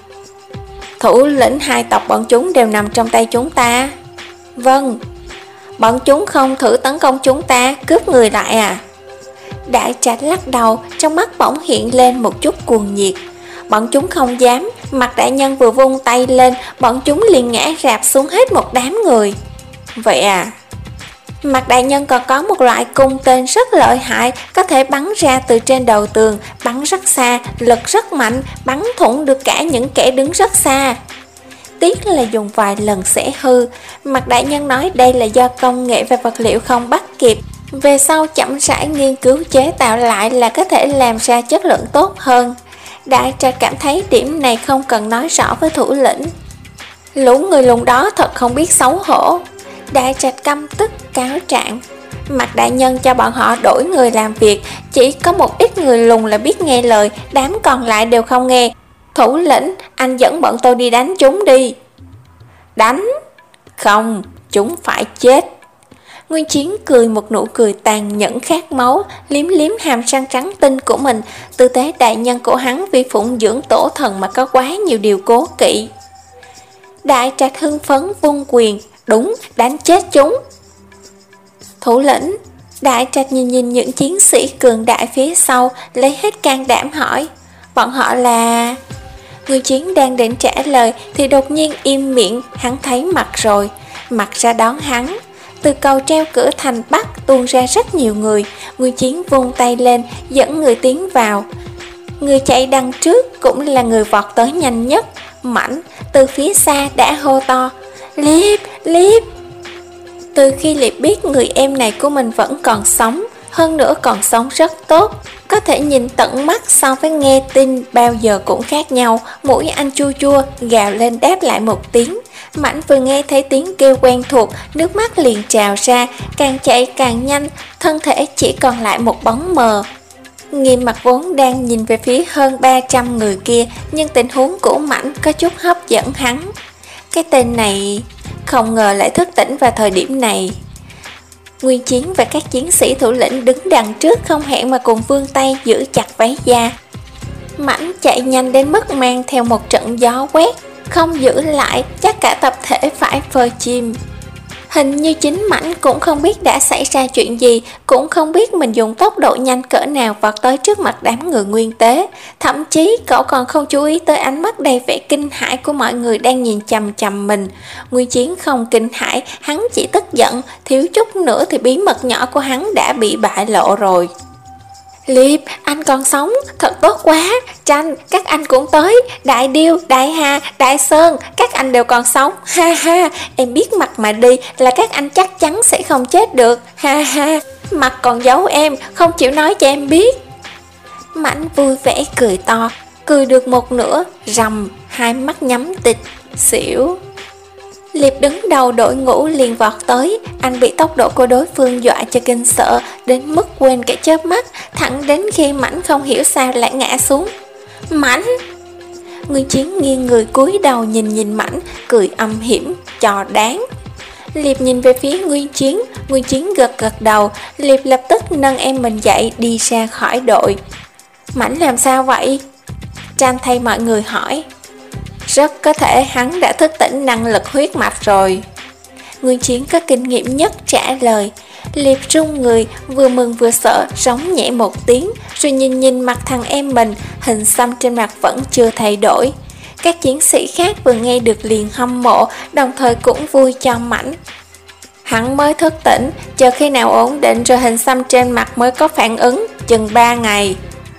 [SPEAKER 1] Thủ lĩnh hai tộc bọn chúng đều nằm trong tay chúng ta. Vâng. Bọn chúng không thử tấn công chúng ta, cướp người lại à? Đại Trạch lắc đầu, trong mắt bỗng hiện lên một chút cuồng nhiệt. Bọn chúng không dám, mặt đại nhân vừa vung tay lên, bọn chúng liền ngã rạp xuống hết một đám người. Vậy à? Mặt đại nhân còn có một loại cung tên rất lợi hại, có thể bắn ra từ trên đầu tường, bắn rất xa, lực rất mạnh, bắn thủng được cả những kẻ đứng rất xa. Tiếc là dùng vài lần sẽ hư. Mặt đại nhân nói đây là do công nghệ và vật liệu không bắt kịp, về sau chậm rãi nghiên cứu chế tạo lại là có thể làm ra chất lượng tốt hơn. Đại Trạch cảm thấy điểm này không cần nói rõ với thủ lĩnh. Lũ người Lùng đó thật không biết xấu hổ. Đại Trạch căm tức cáo trạng. Mặt đại nhân cho bọn họ đổi người làm việc, chỉ có một ít người Lùng là biết nghe lời, đám còn lại đều không nghe. Thủ lĩnh, anh dẫn bọn tôi đi đánh chúng đi. Đánh? Không, chúng phải chết. Nguyên Chiến cười một nụ cười tàn nhẫn khát máu, liếm liếm hàm răng trắng tinh của mình. Tư tế đại nhân của hắn vì phụng dưỡng tổ thần mà có quá nhiều điều cố kỵ. Đại Trạch hưng phấn vung quyền. Đúng, đánh chết chúng. Thủ lĩnh, Đại Trạch nhìn nhìn những chiến sĩ cường đại phía sau, lấy hết can đảm hỏi, bọn họ là... Người chiến đang định trả lời thì đột nhiên im miệng, hắn thấy mặt rồi, mặt ra đón hắn. Từ cầu treo cửa thành Bắc tuôn ra rất nhiều người, người chiến vung tay lên, dẫn người tiến vào. Người chạy đằng trước cũng là người vọt tới nhanh nhất, Mãnh từ phía xa đã hô to, Liệp, Liệp. Từ khi Liệp biết người em này của mình vẫn còn sống, hơn nữa còn sống rất tốt, có thể nhìn tận mắt so với nghe tin bao giờ cũng khác nhau, mũi anh chua chua, gào lên đáp lại một tiếng. Mãnh vừa nghe thấy tiếng kêu quen thuộc, nước mắt liền trào ra, càng chạy càng nhanh, thân thể chỉ còn lại một bóng mờ. Nghiêm Mặt vốn đang nhìn về phía hơn ba trăm người kia, nhưng tình huống của Mãnh có chút hấp dẫn hắn. Cái tên này không ngờ lại thức tỉnh vào thời điểm này. Nguyên Chiến và các chiến sĩ thủ lĩnh đứng đằng trước không hẹn mà cùng vươn tay giữ chặt váy da. Mãnh chạy nhanh đến mức mang theo một trận gió quét, không giữ lại, chắc cả tập thể phải phơi chim. Hình như chính Mãnh cũng không biết đã xảy ra chuyện gì, cũng không biết mình dùng tốc độ nhanh cỡ nào vọt tới trước mặt đám người Nguyên Tế. Thậm chí cậu còn không chú ý tới ánh mắt đầy vẻ kinh hãi của mọi người đang nhìn chằm chằm mình. Nguyên Chiến không kinh hãi, hắn chỉ tức giận, thiếu chút nữa thì bí mật nhỏ của hắn đã bị bại lộ rồi. Liệp, anh còn sống, thật tốt quá. Tranh, các anh cũng tới. Đại Điêu, Đại Hà, Đại Sơn, các anh đều còn sống. Ha ha, em biết mặt mà đi là các anh chắc chắn sẽ không chết được. Ha ha, mặt còn giấu em, không chịu nói cho em biết. Mãnh vui vẻ cười to, cười được một nửa, rầm, hai mắt nhắm tịt, xỉu. Liệp đứng đầu đội ngũ liền vọt tới, anh bị tốc độ của đối phương dọa cho kinh sợ, đến mức quên cả chớp mắt, thẳng đến khi Mãnh không hiểu sao lại ngã xuống. Mãnh! Nguyên Chiến nghiêng người cúi đầu nhìn nhìn Mãnh, cười âm hiểm, trò đáng. Liệp nhìn về phía Nguyên Chiến, Nguyên Chiến gật gật đầu, Liệp lập tức nâng em mình dậy đi ra khỏi đội. Mãnh làm sao vậy? Tranh thay mọi người hỏi. Rất có thể hắn đã thức tỉnh năng lực huyết mạch rồi. Nguyên Chiến có kinh nghiệm nhất trả lời. Liệp run người, vừa mừng vừa sợ, rống nhẹ một tiếng, rồi nhìn nhìn mặt thằng em mình, hình xăm trên mặt vẫn chưa thay đổi. Các chiến sĩ khác vừa nghe được liền hâm mộ, đồng thời cũng vui cho Mãnh. Hắn mới thức tỉnh, chờ khi nào ổn định rồi hình xăm trên mặt mới có phản ứng, chừng ba ngày.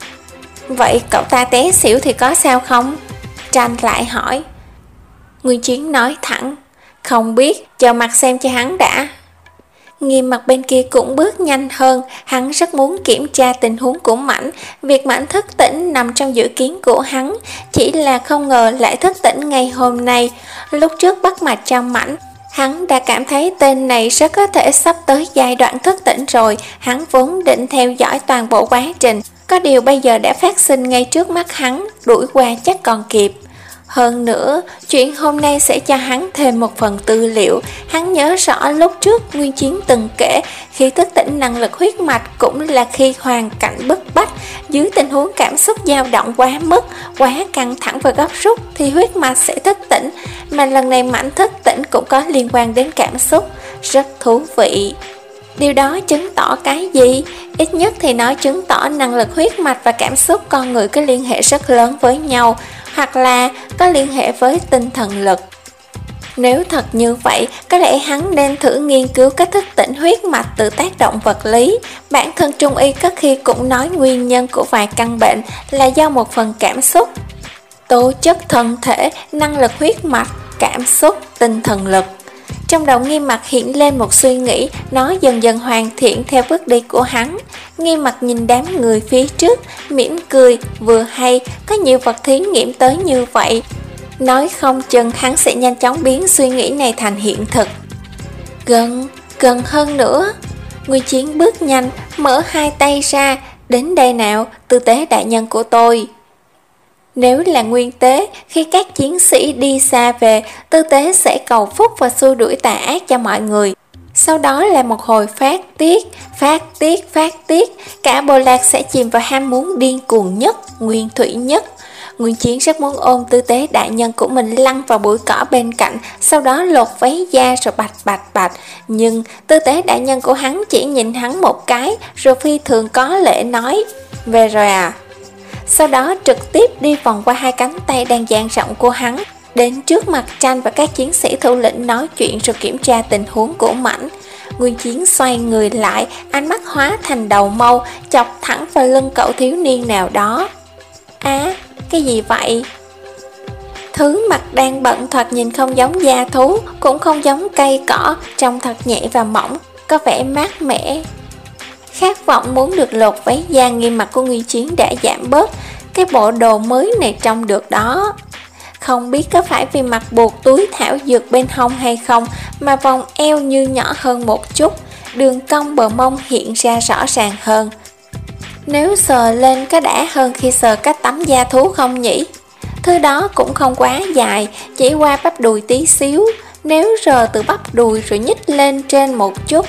[SPEAKER 1] Vậy cậu ta té xỉu thì có sao không? Tranh lại hỏi. Nguyên Chiến nói thẳng, không biết, chờ mặt xem cho hắn đã. Nghiêm Mặt bên kia cũng bước nhanh hơn, hắn rất muốn kiểm tra tình huống của Mãnh. Việc Mãnh thức tỉnh nằm trong dự kiến của hắn, chỉ là không ngờ lại thức tỉnh ngày hôm nay. Lúc trước bắt mạch cho Mãnh, hắn đã cảm thấy tên này rất có thể sắp tới giai đoạn thức tỉnh rồi. Hắn vốn định theo dõi toàn bộ quá trình, có điều bây giờ đã phát sinh ngay trước mắt hắn, đuổi qua chắc còn kịp. Hơn nữa, chuyện hôm nay sẽ cho hắn thêm một phần tư liệu. Hắn nhớ rõ lúc trước Nguyên Chiến từng kể, khi thức tỉnh năng lực huyết mạch cũng là khi hoàn cảnh bức bách, dưới tình huống cảm xúc dao động quá mức, quá căng thẳng và gấp rút thì huyết mạch sẽ thức tỉnh. Mà lần này Mãnh thức tỉnh cũng có liên quan đến cảm xúc, rất thú vị. Điều đó chứng tỏ cái gì? Ít nhất thì nó chứng tỏ năng lực huyết mạch và cảm xúc con người có liên hệ rất lớn với nhau, hoặc là có liên hệ với tinh thần lực. Nếu thật như vậy, có lẽ hắn nên thử nghiên cứu cách thức tỉnh huyết mạch từ tác động vật lý. Bản thân Trung y có khi cũng nói nguyên nhân của vài căn bệnh là do một phần cảm xúc. Tố chất thân thể, năng lực huyết mạch, cảm xúc, tinh thần lực. Trong đầu Nghiêm Mặt hiện lên một suy nghĩ, nó dần dần hoàn thiện theo bước đi của hắn. Nghiêm Mặt nhìn đám người phía trước, mỉm cười, vừa hay, có nhiều vật thí nghiệm tới như vậy. Nói không chừng hắn sẽ nhanh chóng biến suy nghĩ này thành hiện thực. Gần, gần hơn nữa. Nguyên Chiến bước nhanh, mở hai tay ra, đến đây nào, tư tế đại nhân của tôi. Nếu là Nguyên Tế, khi các chiến sĩ đi xa về, tư tế sẽ cầu phúc và xua đuổi tà ác cho mọi người. Sau đó là một hồi phát tiết, phát tiết, phát tiết, cả bộ lạc sẽ chìm vào ham muốn điên cuồng nhất, nguyên thủy nhất. Nguyên Chiến rất muốn ôm tư tế đại nhân của mình lăn vào bụi cỏ bên cạnh, sau đó lột váy da rồi bạch bạch bạch. Nhưng tư tế đại nhân của hắn chỉ nhìn hắn một cái, rồi phi thường có lễ nói: về rồi à. Sau đó trực tiếp đi vòng qua hai cánh tay đang dang rộng của hắn, đến trước mặt Tranh và các chiến sĩ thủ lĩnh nói chuyện rồi kiểm tra tình huống của Mảnh. Nguyên Chiến xoay người lại, ánh mắt hóa thành đầu mâu, chọc thẳng vào lưng cậu thiếu niên nào đó. Á, à, cái gì vậy? Thứ mặt đang bận thoạt nhìn không giống da thú, cũng không giống cây cỏ, trông thật nhẹ và mỏng, có vẻ mát mẻ. Khát vọng muốn được lột váy da nghiêm mặt của Nguyên Chiến đã giảm bớt, cái bộ đồ mới này trông được đó. Không biết có phải vì mặt buộc túi thảo dược bên hông hay không mà vòng eo như nhỏ hơn một chút, đường cong bờ mông hiện ra rõ ràng hơn. Nếu sờ lên có đã hơn khi sờ các tấm da thú không nhỉ? Thứ đó cũng không quá dài, chỉ qua bắp đùi tí xíu. Nếu rờ từ bắp đùi rồi nhích lên trên một chút.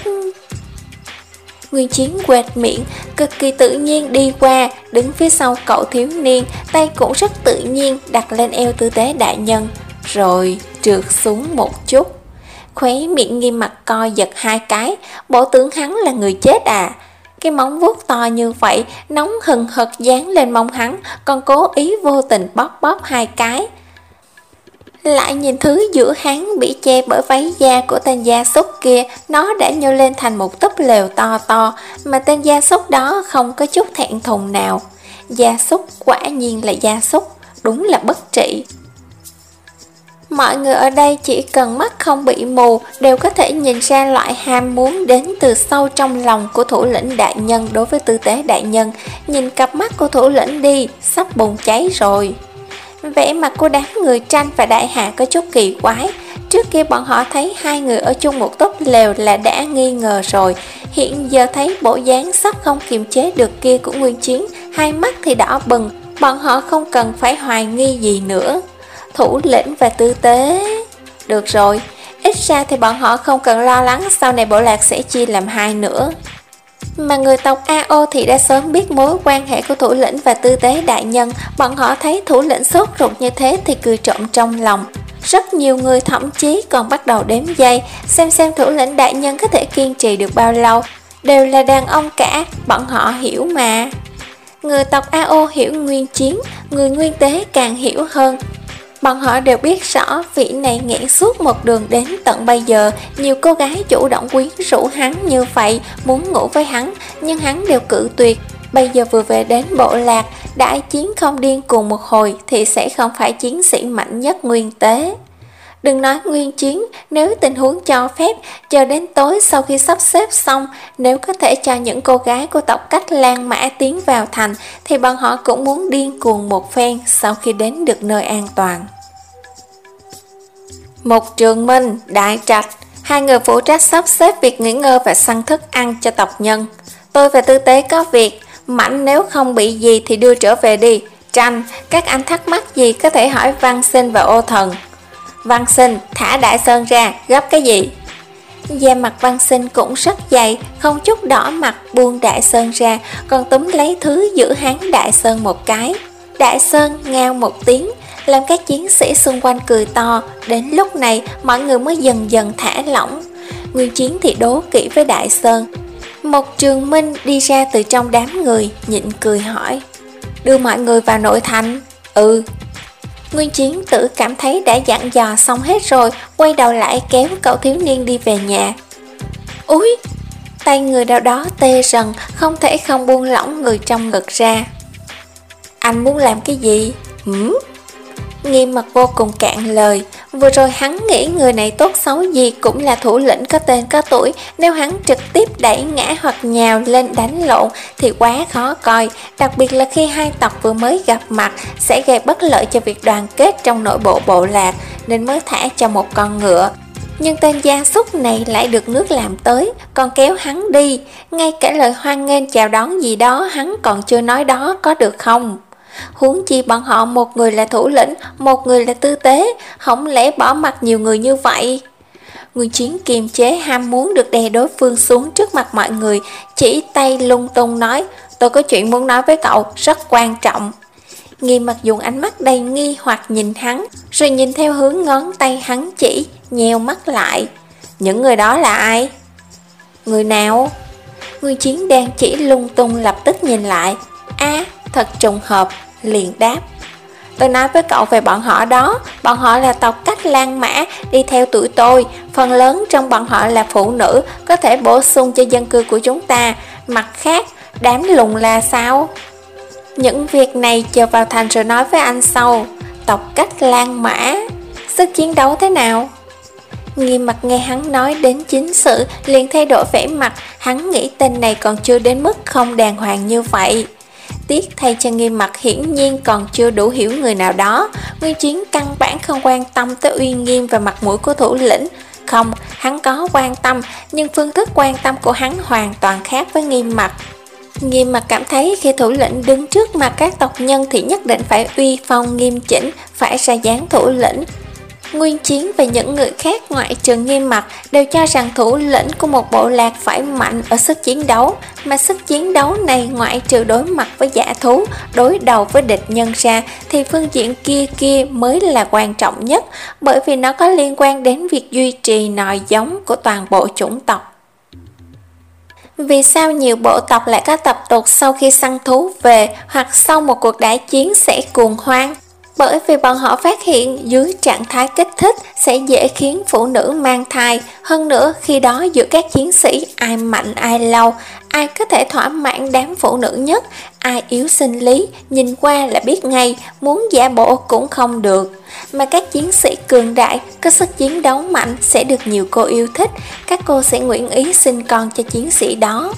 [SPEAKER 1] Nguyên Chiến quệt miệng, cực kỳ tự nhiên đi qua, đứng phía sau cậu thiếu niên, tay cũng rất tự nhiên đặt lên eo tư tế đại nhân, rồi trượt xuống một chút. Khóe miệng Nghiêm Mặt co giật hai cái, bộ tưởng hắn là người chết à. Cái móng vuốt to như vậy, nóng hừng hực dán lên mông hắn, còn cố ý vô tình bóp bóp hai cái. Lại nhìn thứ giữa hắn bị che bởi váy da của tên gia súc kia, nó đã nhô lên thành một túp lều to to, mà tên gia súc đó không có chút thẹn thùng nào. Gia súc quả nhiên là gia súc, đúng là bất trị. Mọi người ở đây chỉ cần mắt không bị mù đều có thể nhìn ra loại ham muốn đến từ sâu trong lòng của thủ lĩnh đại nhân đối với tư tế đại nhân. Nhìn cặp mắt của thủ lĩnh đi, sắp bùng cháy rồi. Vẻ mặt của đám người Tranh và Đại Hạ có chút kỳ quái. Trước kia bọn họ thấy hai người ở chung một túp lều là đã nghi ngờ rồi. Hiện giờ thấy bộ dáng sắp không kiềm chế được kia của Nguyên Chiến, hai mắt thì đỏ bừng, bọn họ không cần phải hoài nghi gì nữa. Thủ lĩnh và tư tế. Được rồi, ít ra thì bọn họ không cần lo lắng sau này bộ lạc sẽ chia làm hai nữa. Mà người tộc a o thì đã sớm biết mối quan hệ của thủ lĩnh và tư tế đại nhân. Bọn họ thấy thủ lĩnh sốt ruột như thế thì cười trộm trong lòng. Rất nhiều người thậm chí còn bắt đầu đếm giây, xem xem thủ lĩnh đại nhân có thể kiên trì được bao lâu. Đều là đàn ông cả, bọn họ hiểu mà. Người tộc a o hiểu Nguyên Chiến, người Nguyên Tế càng hiểu hơn. Bọn họ đều biết rõ vị này nghẹn suốt một đường đến tận bây giờ. Nhiều cô gái chủ động quyến rũ hắn như vậy, muốn ngủ với hắn, nhưng hắn đều cự tuyệt. Bây giờ vừa về đến bộ lạc, đại chiến không điên cuồng một hồi thì sẽ không phải chiến sĩ mạnh nhất Nguyên Tế. Đừng nói Nguyên Chiến, nếu tình huống cho phép, chờ đến tối sau khi sắp xếp xong, nếu có thể cho những cô gái của tộc Cách Lan Mã tiến vào thành, thì bọn họ cũng muốn điên cuồng một phen sau khi đến được nơi an toàn. Một Trường Minh, Đại Trạch, hai người phụ trách sắp xếp việc nghỉ ngơi và săn thức ăn cho tộc nhân. Tôi và tư tế có việc, Mảnh nếu không bị gì thì đưa trở về đi. Tranh, các anh thắc mắc gì có thể hỏi Văn Sinh và Ô Thần. Văn Sinh, thả Đại Sơn ra, gấp cái gì? Da mặt Văn Sinh cũng rất dày, không chút đỏ mặt buông Đại Sơn ra, còn túm lấy thứ giữ hắn Đại Sơn một cái. Đại Sơn ngao một tiếng, làm các chiến sĩ xung quanh cười to. Đến lúc này mọi người mới dần dần thả lỏng. Nguyên Chiến thì đố kỵ với Đại Sơn. Một Trường Minh đi ra từ trong đám người, nhịn cười hỏi: đưa mọi người vào nội thành? Ừ. Nguyên Chiến tự cảm thấy đã dặn dò xong hết rồi, quay đầu lại kéo cậu thiếu niên đi về nhà. Úi! Tay người nào đó tê rần, không thể không buông lỏng người trong ngực ra. Anh muốn làm cái gì? Hửm? Nghiêm Mặt vô cùng cạn lời. Vừa rồi hắn nghĩ người này tốt xấu gì cũng là thủ lĩnh có tên có tuổi. Nếu hắn trực tiếp đẩy ngã hoặc nhào lên đánh lộn thì quá khó coi. Đặc biệt là khi hai tộc vừa mới gặp mặt, sẽ gây bất lợi cho việc đoàn kết trong nội bộ bộ lạc, nên mới thả cho một con ngựa. Nhưng tên gia súc này lại được nước làm tới, còn kéo hắn đi. Ngay cả lời hoan nghênh chào đón gì đó hắn còn chưa nói đó, có được không? Huống chi bọn họ một người là thủ lĩnh, một người là tư tế, không lẽ bỏ mặt nhiều người như vậy? Nguyên Chiến kiềm chế ham muốn được đè đối phương xuống trước mặt mọi người, chỉ tay lung tung nói: tôi có chuyện muốn nói với cậu, rất quan trọng. Nghiêm Mặt dùng ánh mắt đầy nghi hoặc nhìn hắn, rồi nhìn theo hướng ngón tay hắn chỉ, nheo mắt lại. Những người đó là ai? Người nào? Nguyên Chiến đang chỉ lung tung lập tức nhìn lại. A, à, thật trùng hợp, liền đáp. Tôi nói với cậu về bọn họ đó, bọn họ là tộc Cách Lan Mã, đi theo tụi tôi, phần lớn trong bọn họ là phụ nữ, có thể bổ sung cho dân cư của chúng ta. Mặt khác, đám lùng là sao? Những việc này chờ vào thành rồi nói với anh sau. Tộc Cách Lan Mã, sức chiến đấu thế nào? Nghiêm Mặt nghe hắn nói đến chính sự, liền thay đổi vẻ mặt, hắn nghĩ tên này còn chưa đến mức không đàng hoàng như vậy. Tiếc thay cho Nghiêm Mặt hiển nhiên còn chưa đủ hiểu người nào đó. Nguyên Chiến căn bản không quan tâm tới uy nghiêm và mặt mũi của thủ lĩnh. Không, hắn có quan tâm, nhưng phương thức quan tâm của hắn hoàn toàn khác với Nghiêm Mặt. Nghiêm Mặt cảm thấy khi thủ lĩnh đứng trước mặt các tộc nhân thì nhất định phải uy phong nghiêm chỉnh, phải ra dáng thủ lĩnh. Nguyên Chiến và những người khác ngoại trừ Nghiêm Mặt đều cho rằng thủ lĩnh của một bộ lạc phải mạnh ở sức chiến đấu, mà sức chiến đấu này ngoại trừ đối mặt với dã thú, đối đầu với địch nhân ra thì phương diện kia kia mới là quan trọng nhất, bởi vì nó có liên quan đến việc duy trì nòi giống của toàn bộ chủng tộc. Vì sao nhiều bộ tộc lại có tập tục sau khi săn thú về hoặc sau một cuộc đại chiến sẽ cuồng hoang? Bởi vì bọn họ phát hiện dưới trạng thái kích thích sẽ dễ khiến phụ nữ mang thai. Hơn nữa khi đó giữa các chiến sĩ ai mạnh ai lâu, ai có thể thỏa mãn đám phụ nữ nhất, ai yếu sinh lý, nhìn qua là biết ngay, muốn giả bộ cũng không được. Mà các chiến sĩ cường đại, có sức chiến đấu mạnh sẽ được nhiều cô yêu thích, các cô sẽ nguyện ý sinh con cho chiến sĩ đó.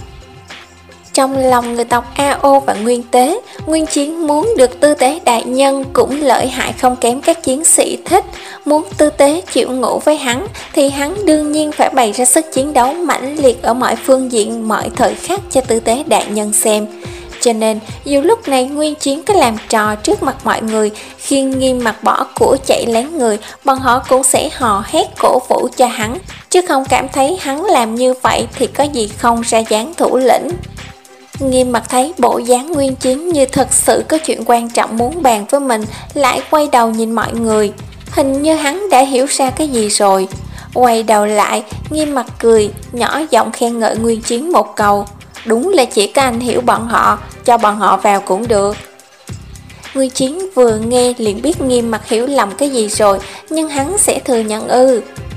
[SPEAKER 1] Trong lòng người tộc A O và Nguyên Tế, Nguyên Chiến muốn được Tư Tế đại nhân cũng lợi hại không kém các chiến sĩ thích. Muốn Tư Tế chịu ngủ với hắn thì hắn đương nhiên phải bày ra sức chiến đấu mãnh liệt ở mọi phương diện, mọi thời khắc cho Tư Tế đại nhân xem. Cho nên dù lúc này Nguyên Chiến có làm trò trước mặt mọi người, khiêng Nghiêm Mặt bỏ của chạy lén người, bọn họ cũng sẽ hò hét cổ vũ cho hắn, chứ không cảm thấy hắn làm như vậy thì có gì không ra dáng thủ lĩnh. Nghiêm Mặt thấy bộ dáng Nguyên Chiến như thật sự có chuyện quan trọng muốn bàn với mình, lại quay đầu nhìn mọi người. Hình như hắn đã hiểu ra cái gì rồi. Quay đầu lại, Nghiêm Mặt cười, nhỏ giọng khen ngợi Nguyên Chiến một câu. Đúng là chỉ có anh hiểu bọn họ, cho bọn họ vào cũng được. Nguyên Chiến vừa nghe liền biết Nghiêm Mặt hiểu lầm cái gì rồi, nhưng hắn sẽ thừa nhận ư.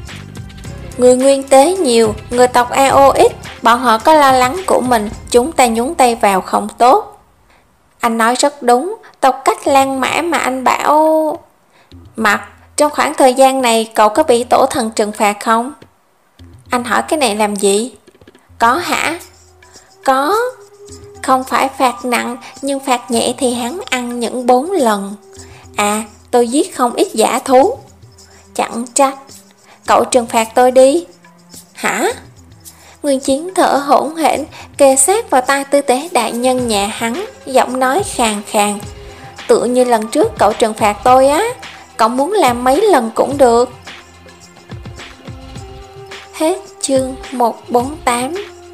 [SPEAKER 1] Người Nguyên Tế nhiều, người tộc A O ít, bọn họ có lo lắng của mình, chúng ta nhúng tay vào không tốt. Anh nói rất đúng, tộc Cách Lan Mã mà anh bảo... Mặt, trong khoảng thời gian này cậu có bị tổ thần trừng phạt không? Anh hỏi cái này làm gì? Có hả? Có. Không phải phạt nặng, nhưng phạt nhẹ thì hắn ăn những bốn lần. À, tôi giết không ít dã thú. Chẳng trách. Cậu trừng phạt tôi đi. Hả? Nguyên Chiến thở hổn hển, kề sát vào tai Tư Tế đại nhân nhà hắn, giọng nói khàn khàn. Tựa như lần trước cậu trừng phạt tôi á, cậu muốn làm mấy lần cũng được. Hết chương một trăm bốn mươi tám.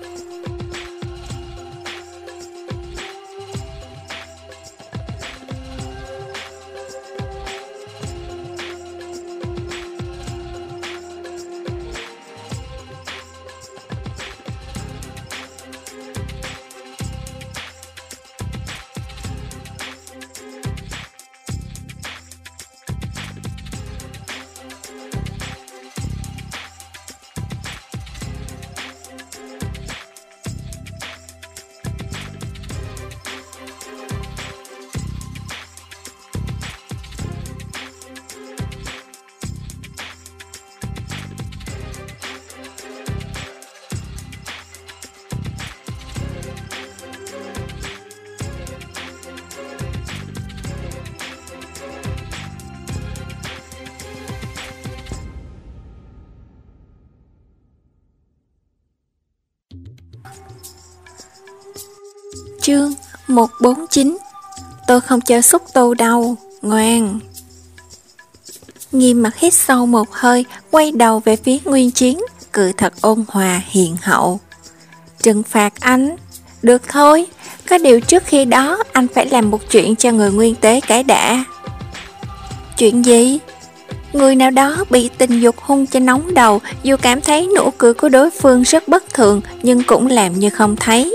[SPEAKER 1] Chương một trăm bốn mươi chín. Tôi không chơi xúc tu đâu, ngoan. Nghiêm Mặt hít sâu một hơi, quay đầu về phía Nguyên Chiến, cười thật ôn hòa hiền hậu. Trừng phạt anh? Được thôi, có điều trước khi đó anh phải làm một chuyện cho người nguyên tế cái đã. Chuyện gì? Người nào đó bị tình dục hung cho nóng đầu, dù cảm thấy nụ cười của đối phương rất bất thường nhưng cũng làm như không thấy.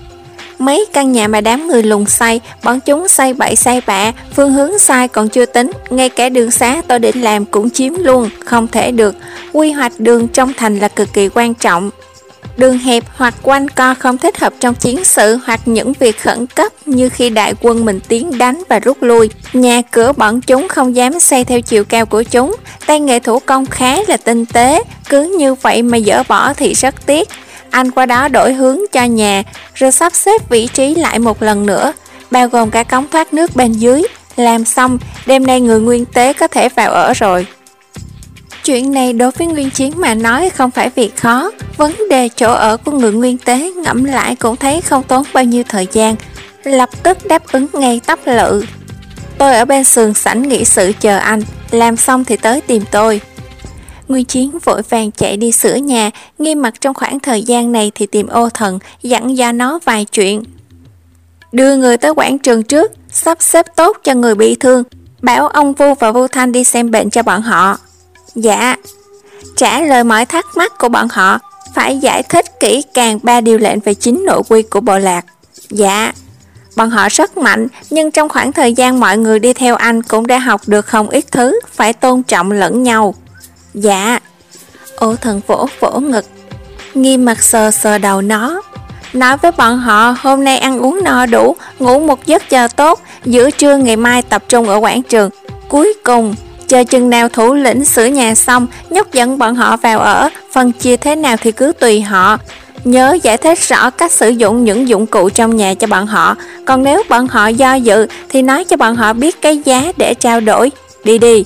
[SPEAKER 1] Mấy căn nhà mà đám người lùng xây, bọn chúng xây bậy xây bạ, phương hướng sai còn chưa tính, ngay cả đường xá tôi định làm cũng chiếm luôn, không thể được. Quy hoạch đường trong thành là cực kỳ quan trọng. Đường hẹp hoặc quanh co không thích hợp trong chiến sự hoặc những việc khẩn cấp như khi đại quân mình tiến đánh và rút lui. Nhà cửa bọn chúng không dám xây theo chiều cao của chúng, tay nghề thủ công khá là tinh tế, cứ như vậy mà dỡ bỏ thì rất tiếc. Anh qua đó đổi hướng cho nhà, rồi sắp xếp vị trí lại một lần nữa, bao gồm cả cống thoát nước bên dưới. Làm xong, đêm nay người nguyên tế có thể vào ở rồi. Chuyện này đối với Nguyên Chiến mà nói không phải việc khó. Vấn đề chỗ ở của người nguyên tế ngẫm lại cũng thấy không tốn bao nhiêu thời gian, lập tức đáp ứng ngay tắp lự. Tôi ở bên sườn sảnh nghị sự chờ anh, làm xong thì tới tìm tôi. Nguyên Chiến vội vàng chạy đi sửa nhà, Nghiêm Mặc trong khoảng thời gian này thì tìm Ô Thần, dặn dò nó vài chuyện. Đưa người tới quảng trường trước, sắp xếp tốt cho người bị thương, bảo ông Vu và Vu Thanh đi xem bệnh cho bọn họ. Dạ. Trả lời mọi thắc mắc của bọn họ, phải giải thích kỹ càng ba điều lệnh về chính nội quy của bộ lạc. Dạ. Bọn họ rất mạnh, nhưng trong khoảng thời gian mọi người đi theo anh cũng đã học được không ít thứ, phải tôn trọng lẫn nhau. Dạ. Ô Thần vỗ vỗ ngực, Nghiêm Mặc sờ sờ đầu nó. Nói với bọn họ hôm nay ăn uống no đủ, ngủ một giấc cho tốt, giữa trưa ngày mai tập trung ở quảng trường. Cuối cùng, chờ chừng nào thủ lĩnh sửa nhà xong, nhốt dẫn bọn họ vào ở, phân chia thế nào thì cứ tùy họ. Nhớ giải thích rõ cách sử dụng những dụng cụ trong nhà cho bọn họ, còn nếu bọn họ do dự thì nói cho bọn họ biết cái giá để trao đổi. Đi đi.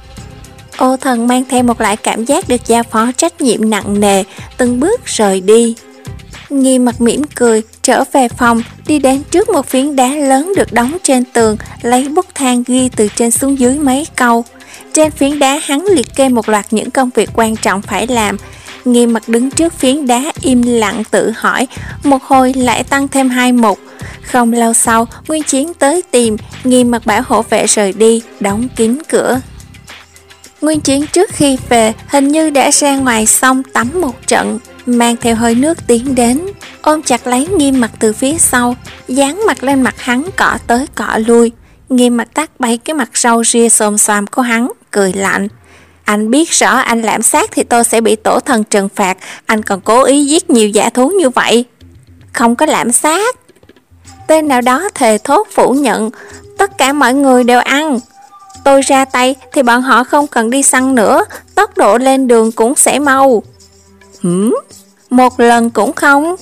[SPEAKER 1] Ô Thần mang theo một loại cảm giác được giao phó trách nhiệm nặng nề, từng bước rời đi. Nghiêm Mặc mỉm cười, trở về phòng, đi đến trước một phiến đá lớn được đóng trên tường, lấy bút thang ghi từ trên xuống dưới mấy câu. Trên phiến đá hắn liệt kê một loạt những công việc quan trọng phải làm. Nghiêm Mặc đứng trước phiến đá im lặng tự hỏi, một hồi lại tăng thêm hai mục. Không lâu sau, Nguyên Chiến tới tìm, Nghiêm Mặc bảo hộ vệ rời đi, đóng kín cửa. Nguyên Chiến trước khi về hình như đã ra ngoài xong tắm một trận, mang theo hơi nước tiến đến, ôm chặt lấy Nghiêm Mặc từ phía sau, dán mặt lên mặt hắn cọ tới cọ lui. Nghiêm Mặc tắt bay cái mặt râu ria xồm xoàm của hắn, cười lạnh. Anh biết rõ anh lạm sát thì tôi sẽ bị tổ thần trừng phạt, anh còn cố ý giết nhiều dã thú như vậy. Không có lạm sát. Tên nào đó thề thốt phủ nhận, tất cả mọi người đều ăn. Tôi ra tay thì bọn họ không cần đi săn nữa, tốc độ lên đường cũng sẽ mau. Hửm? Một lần cũng không?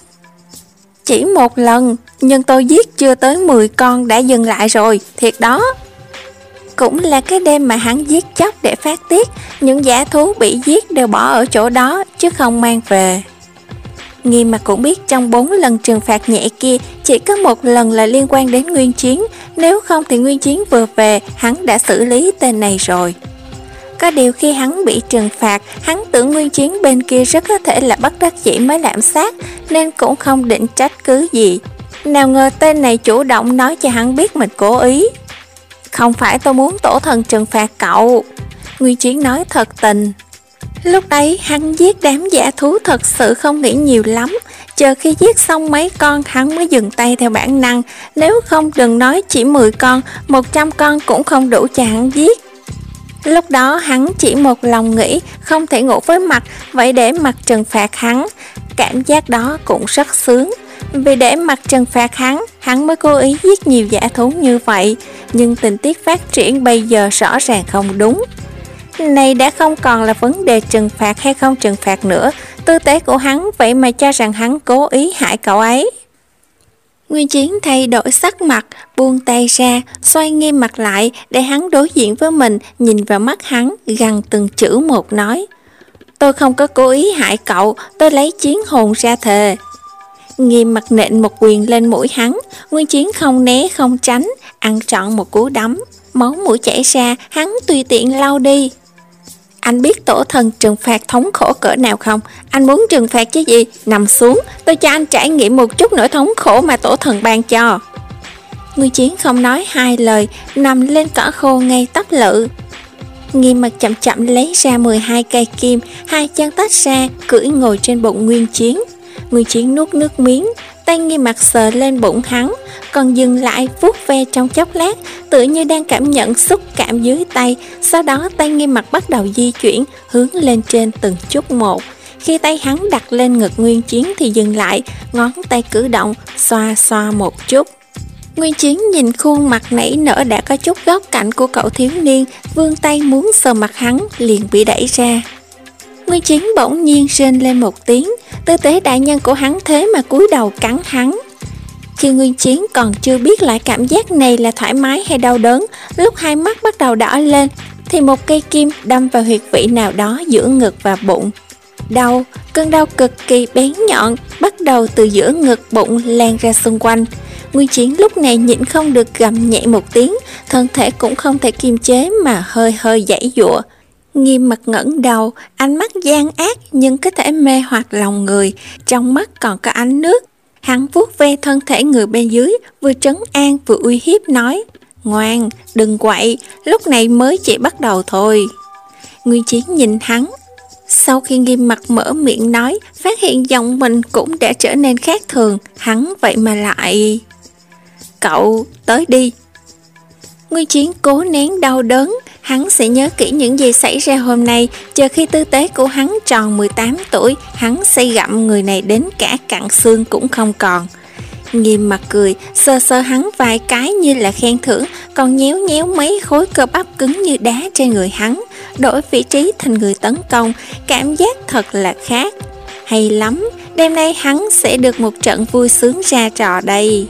[SPEAKER 1] Chỉ một lần, nhưng tôi giết chưa tới mười con đã dừng lại rồi, thiệt đó. Cũng là cái đêm mà hắn giết chóc để phát tiết, những dã thú bị giết đều bỏ ở chỗ đó chứ không mang về. Nghiêm Mặc cũng biết trong bốn lần trừng phạt nhẹ kia, chỉ có một lần là liên quan đến Nguyên Chiến, nếu không thì Nguyên Chiến vừa về, hắn đã xử lý tên này rồi. Có điều khi hắn bị trừng phạt, hắn tưởng Nguyên Chiến bên kia rất có thể là bất đắc dĩ mới lạm sát, nên cũng không định trách cứ gì. Nào ngờ tên này chủ động nói cho hắn biết mình cố ý. Không phải tôi muốn tổ thần trừng phạt cậu, Nguyên Chiến nói thật tình. Lúc ấy hắn giết đám dã thú thật sự không nghĩ nhiều lắm, chờ khi giết xong mấy con hắn mới dừng tay theo bản năng, nếu không đừng nói chỉ mười con, một trăm con cũng không đủ cho hắn giết. Lúc đó hắn chỉ một lòng nghĩ không thể ngủ với Mặt, vậy để Mặt trừng phạt hắn. Cảm giác đó cũng rất sướng, vì để Mặt trừng phạt hắn, hắn mới cố ý giết nhiều dã thú như vậy. Nhưng tình tiết phát triển bây giờ rõ ràng không đúng. Này đã không còn là vấn đề trừng phạt hay không trừng phạt nữa, tư tế của hắn vậy mà cho rằng hắn cố ý hại cậu ấy. Nguyên Chiến thay đổi sắc mặt, buông tay ra, xoay Nghiêm Mặt lại để hắn đối diện với mình, nhìn vào mắt hắn, gằn từng chữ một nói. Tôi không có cố ý hại cậu, tôi lấy chiến hồn ra thề. Nghiêm Mặt nện một quyền lên mũi hắn, Nguyên Chiến không né không tránh, ăn trọn một cú đấm, máu mũi chảy ra, hắn tùy tiện lau đi. Anh biết tổ thần trừng phạt thống khổ cỡ nào không? Anh muốn trừng phạt chứ gì? Nằm xuống, tôi cho anh trải nghiệm một chút nỗi thống khổ mà tổ thần ban cho. Nguyên Chiến không nói hai lời, nằm lên cỏ khô ngay tấp lự. Nghiêm Mặt chậm chậm lấy ra mười hai cây kim, hai chân tách ra, cưỡi ngồi trên bụng Nguyên Chiến. Nguyên Chiến nuốt nước miếng, tay Nghiêm Mặt sờ lên bụng hắn, còn dừng lại vuốt ve trong chốc lát, tựa như đang cảm nhận xúc cảm dưới tay. Sau đó tay Nghiêm Mặt bắt đầu di chuyển, hướng lên trên từng chút một. Khi tay hắn đặt lên ngực Nguyên Chiến thì dừng lại, ngón tay cử động, xoa xoa một chút. Nguyên Chiến nhìn khuôn mặt nảy nở đã có chút góc cạnh của cậu thiếu niên, vươn tay muốn sờ mặt hắn, liền bị đẩy ra. Nguyên Chiến bỗng nhiên rên lên một tiếng, tư tế đại nhân của hắn thế mà cúi đầu cắn hắn. Khi Nguyên Chiến còn chưa biết lại cảm giác này là thoải mái hay đau đớn, lúc hai mắt bắt đầu đỏ lên, thì một cây kim đâm vào huyệt vị nào đó giữa ngực và bụng. Đau, cơn đau cực kỳ bén nhọn, bắt đầu từ giữa ngực bụng lan ra xung quanh. Nguyên Chiến lúc này nhịn không được gầm nhẹ một tiếng, thân thể cũng không thể kiềm chế mà hơi hơi giãy giụa. Nghiêm Mặt ngẩng đầu, ánh mắt gian ác nhưng có thể mê hoặc lòng người, trong mắt còn có ánh nước. Hắn vuốt ve thân thể người bên dưới, vừa trấn an vừa uy hiếp nói: ngoan, đừng quậy, lúc này mới chỉ bắt đầu thôi. Nguyên Chiến nhìn hắn. Sau khi Nghiêm Mặt mở miệng nói, phát hiện giọng mình cũng đã trở nên khác thường, hắn vậy mà lại... Cậu, tới đi. Nguyên Chiến cố nén đau đớn, hắn sẽ nhớ kỹ những gì xảy ra hôm nay, chờ khi tư tế của hắn tròn mười tám tuổi, hắn sẽ gặm người này đến cả cặn xương cũng không còn. Nghiêm Mặt cười, sờ sờ hắn vài cái như là khen thưởng, còn nhéo nhéo mấy khối cơ bắp cứng như đá trên người hắn, đổi vị trí thành người tấn công, cảm giác thật là khác. Hay lắm, đêm nay hắn sẽ được một trận vui sướng ra trò đây.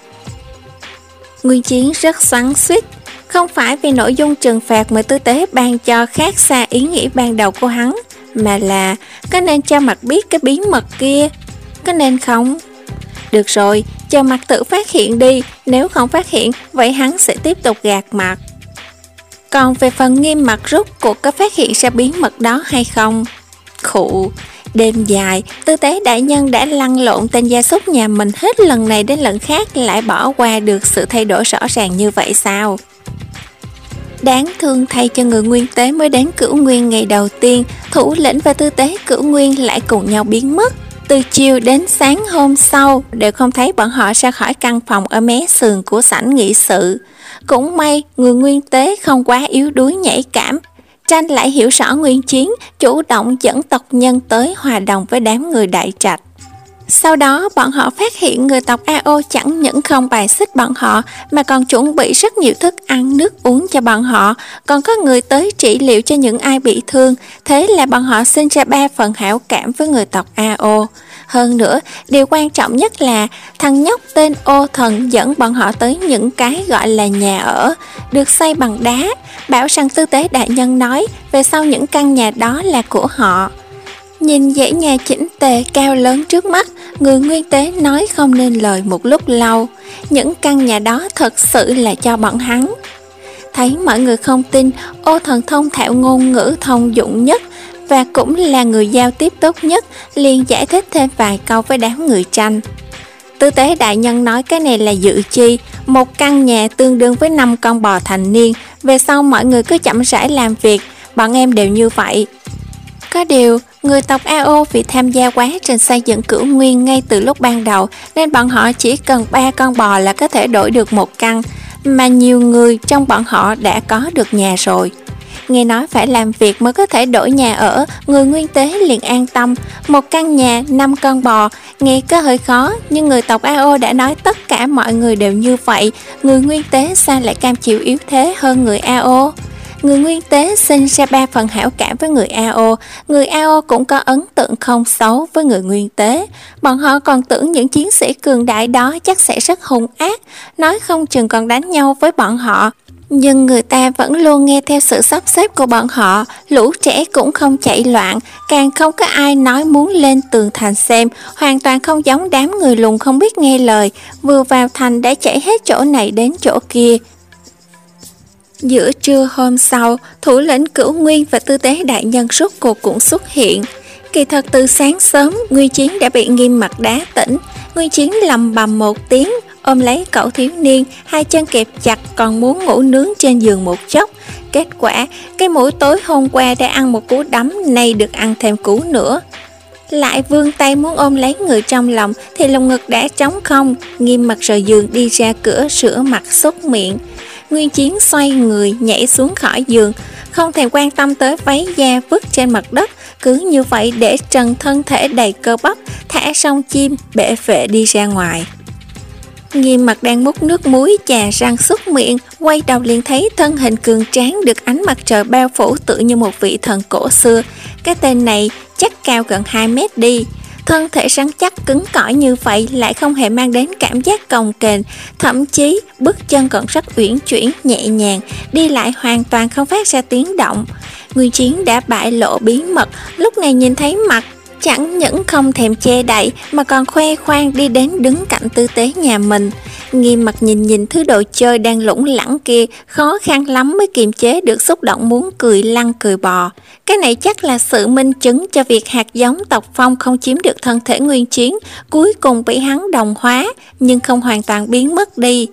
[SPEAKER 1] Nguyên Chiến rất xoắn xuýt, không phải vì nội dung trừng phạt mà tư tế ban cho khác xa ý nghĩ ban đầu của hắn, mà là có nên cho Mặt biết cái bí mật kia, có nên không? Được rồi, cho Mặt tự phát hiện đi, nếu không phát hiện, vậy hắn sẽ tiếp tục gạt Mặt. Còn về phần Nghiêm Mặt rốt cuộc có phát hiện ra bí mật đó hay không? Khụ, đêm dài, tư tế đại nhân đã lăn lộn tên gia súc nhà mình hết lần này đến lần khác, lại bỏ qua được sự thay đổi rõ ràng như vậy sao? Đáng thương thay cho người Nguyên Tế mới đến Cửu Nguyên ngày đầu tiên, thủ lĩnh và tư tế Cửu Nguyên lại cùng nhau biến mất. Từ chiều đến sáng hôm sau đều không thấy bọn họ ra khỏi căn phòng ở mé sườn của sảnh nghị sự. Cũng may người Nguyên Tế không quá yếu đuối nhạy cảm, Tranh lại hiểu rõ nguyên chiến, chủ động dẫn tộc nhân tới hòa đồng với đám người Đại Trạch. Sau đó bọn họ phát hiện người tộc a ô chẳng những không bài xích bọn họ mà còn chuẩn bị rất nhiều thức ăn nước uống cho bọn họ, còn có người tới trị liệu cho những ai bị thương. Thế là bọn họ sinh ra ba phần hảo cảm với người tộc a ô. Hơn nữa, điều quan trọng nhất là thằng nhóc tên Ô Thần dẫn bọn họ tới những cái gọi là nhà ở, được xây bằng đá, bảo rằng tư tế đại nhân nói về sau những căn nhà đó là của họ. Nhìn dãy nhà chỉnh tề cao lớn trước mắt, người Nguyên Tế nói không nên lời một lúc lâu. Những căn nhà đó thật sự là cho bọn hắn. Thấy mọi người không tin, Ô Thần thông thạo ngôn ngữ thông dụng nhất và cũng là người giao tiếp tốt nhất, liền giải thích thêm vài câu với đám người Tranh. Tư tế đại nhân nói cái này là dự chi, một căn nhà tương đương với năm con bò thành niên, về sau mọi người cứ chậm rãi làm việc, bọn em đều như vậy. Có điều, người tộc a ô vì tham gia quá trình xây dựng Cửu Nguyên ngay từ lúc ban đầu nên bọn họ chỉ cần ba con bò là có thể đổi được một căn, mà nhiều người trong bọn họ đã có được nhà rồi. Nghe nói phải làm việc mới có thể đổi nhà ở, người Nguyên Tế liền an tâm. Một căn nhà, năm con bò, nghe có hơi khó, nhưng người tộc a ô đã nói tất cả mọi người đều như vậy, người Nguyên Tế sao lại cam chịu yếu thế hơn người a ô? Người Nguyên Tế sinh ra ba phần hảo cảm với người a ô, người a ô cũng có ấn tượng không xấu với người Nguyên Tế. Bọn họ còn tưởng những chiến sĩ cường đại đó chắc sẽ rất hung ác, nói không chừng còn đánh nhau với bọn họ. Nhưng người ta vẫn luôn nghe theo sự sắp xếp của bọn họ, lũ trẻ cũng không chạy loạn, càng không có ai nói muốn lên tường thành xem, hoàn toàn không giống đám người lùn không biết nghe lời, vừa vào thành đã chạy hết chỗ này đến chỗ kia. Giữa trưa hôm sau, thủ lĩnh Cửu Nguyên và Tư Tế đại nhân rốt cuộc cũng xuất hiện. Kỳ thật từ sáng sớm, Nguyên Chiến đã bị Nghiêm Mặc đá tỉnh. Nguyên Chiến lầm bầm một tiếng, ôm lấy cậu thiếu niên, hai chân kẹp chặt còn muốn ngủ nướng trên giường một chốc. Kết quả, cái mũi tối hôm qua đã ăn một cú đấm, nay được ăn thêm cú nữa. Lại vươn tay muốn ôm lấy người trong lòng thì lồng ngực đã trống không. Nghiêm Mặc rời giường đi ra cửa rửa mặt súc miệng. Nguyên Chiến xoay người nhảy xuống khỏi giường, không thèm quan tâm tới váy da vứt trên mặt đất, cứ như vậy để trần thân thể đầy cơ bắp, thả song chim bể vệ đi ra ngoài. Nghiêm Mặc đang múc nước muối chà răng súc miệng, quay đầu liền thấy thân hình cường tráng được ánh mặt trời bao phủ tựa như một vị thần cổ xưa. Cái tên này chắc cao gần hai mét đi. Thân thể rắn chắc cứng cỏi như vậy lại không hề mang đến cảm giác cồng kềnh, thậm chí bước chân còn rất uyển chuyển nhẹ nhàng, đi lại hoàn toàn không phát ra tiếng động. Nguyên Chiến đã bại lộ bí mật, lúc này nhìn thấy mặt, chẳng những không thèm che đậy mà còn khoe khoang đi đến đứng cạnh Tư Tế nhà mình. Nghiêm Mặc nhìn nhìn thứ đồ chơi đang lủng lẳng kia, khó khăn lắm mới kiềm chế được xúc động muốn cười lăn cười bò. Cái này chắc là sự minh chứng cho việc hạt giống tộc Phong không chiếm được thân thể Nguyên Chiến, cuối cùng bị hắn đồng hóa, nhưng không hoàn toàn biến mất đi.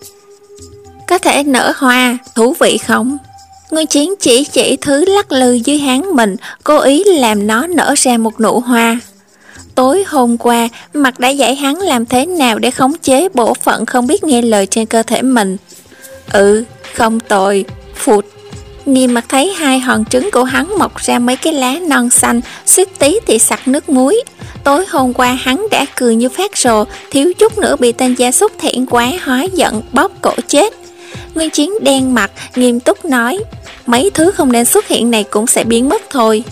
[SPEAKER 1] Có thể nở hoa, thú vị không? Nguyên Chiến chỉ chỉ thứ lắc lư dưới háng mình, cố ý làm nó nở ra một nụ hoa. Tối hôm qua, Mặc đã dạy hắn làm thế nào để khống chế bộ phận không biết nghe lời trên cơ thể mình. Ừ, không tồi, phụt. Nghiêm Mặc thấy hai hòn trứng của hắn mọc ra mấy cái lá non xanh, suýt tí thì sặc nước muối. Tối hôm qua hắn đã cười như phát rồ, thiếu chút nữa bị tên gia súc thẹn quá hóa giận bóp cổ chết. Nguyên Chiến đen mặt, nghiêm túc nói, mấy thứ không nên xuất hiện này cũng sẽ biến mất thôi.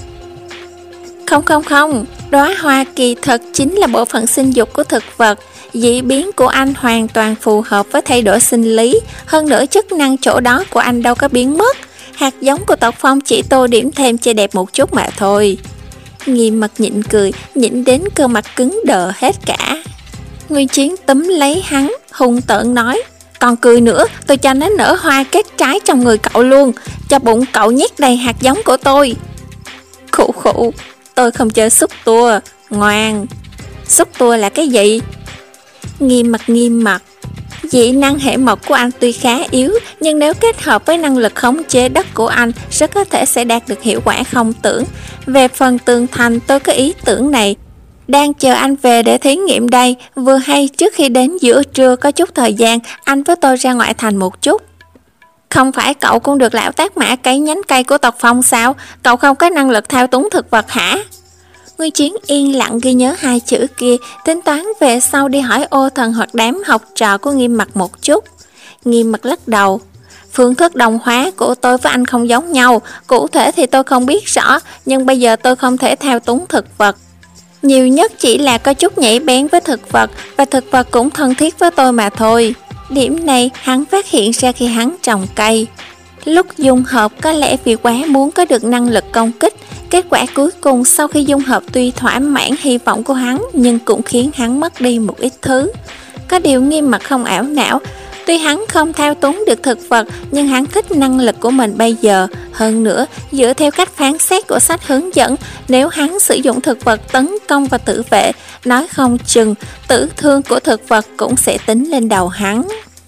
[SPEAKER 1] Không không không, đóa hoa kỳ thật chính là bộ phận sinh dục của thực vật. Dị biến của anh hoàn toàn phù hợp với thay đổi sinh lý, hơn nữa chức năng chỗ đó của anh đâu có biến mất. Hạt giống của tộc Phong chỉ tô điểm thêm cho đẹp một chút mà thôi. Nghiêm Mặc nhịn cười, nhịn đến cơ mặt cứng đờ hết cả. Nguyên Chiến túm lấy hắn, hung tợn nói, còn cười nữa, tôi cho nó nở hoa kết trái trong người cậu luôn, cho bụng cậu nhét đầy hạt giống của tôi. Khụ khụ, tôi không chơi xúc tua, ngoan. Xúc tua là cái gì? Nghiêm Mặc nghiêm mặt. Dị năng hệ mộc của anh tuy khá yếu, nhưng nếu kết hợp với năng lực khống chế đất của anh, rất có thể sẽ đạt được hiệu quả không tưởng. Về phần tường thành, tôi có ý tưởng này, đang chờ anh về để thí nghiệm đây. Vừa hay trước khi đến giữa trưa có chút thời gian, anh với tôi ra ngoại thành một chút. Không phải cậu cũng được lão tác mã cấy nhánh cây của tộc Phong sao? Cậu không có năng lực thao túng thực vật hả? Nguyên Chiến yên lặng ghi nhớ hai chữ kia, tính toán về sau đi hỏi Ô Thần hoặc đám học trò của Nghiêm Mặc một chút. Nghiêm Mặc lắc đầu. Phương thức đồng hóa của tôi với anh không giống nhau, cụ thể thì tôi không biết rõ, nhưng bây giờ tôi không thể thao túng thực vật. Nhiều nhất chỉ là có chút nhạy bén với thực vật, và thực vật cũng thân thiết với tôi mà thôi. Điểm này hắn phát hiện ra khi hắn trồng cây. Lúc dung hợp có lẽ vì quá muốn có được năng lực công kích, kết quả cuối cùng sau khi dung hợp tuy thỏa mãn hy vọng của hắn, nhưng cũng khiến hắn mất đi một ít thứ. Có điều Nghiêm Mặc không ảo não, tuy hắn không thao túng được thực vật, nhưng hắn thích năng lực của mình bây giờ. Hơn nữa, dựa theo cách phán xét của sách hướng dẫn, nếu hắn sử dụng thực vật tấn công và tự vệ, nói không chừng tử thương của thực vật cũng sẽ tính lên đầu hắn.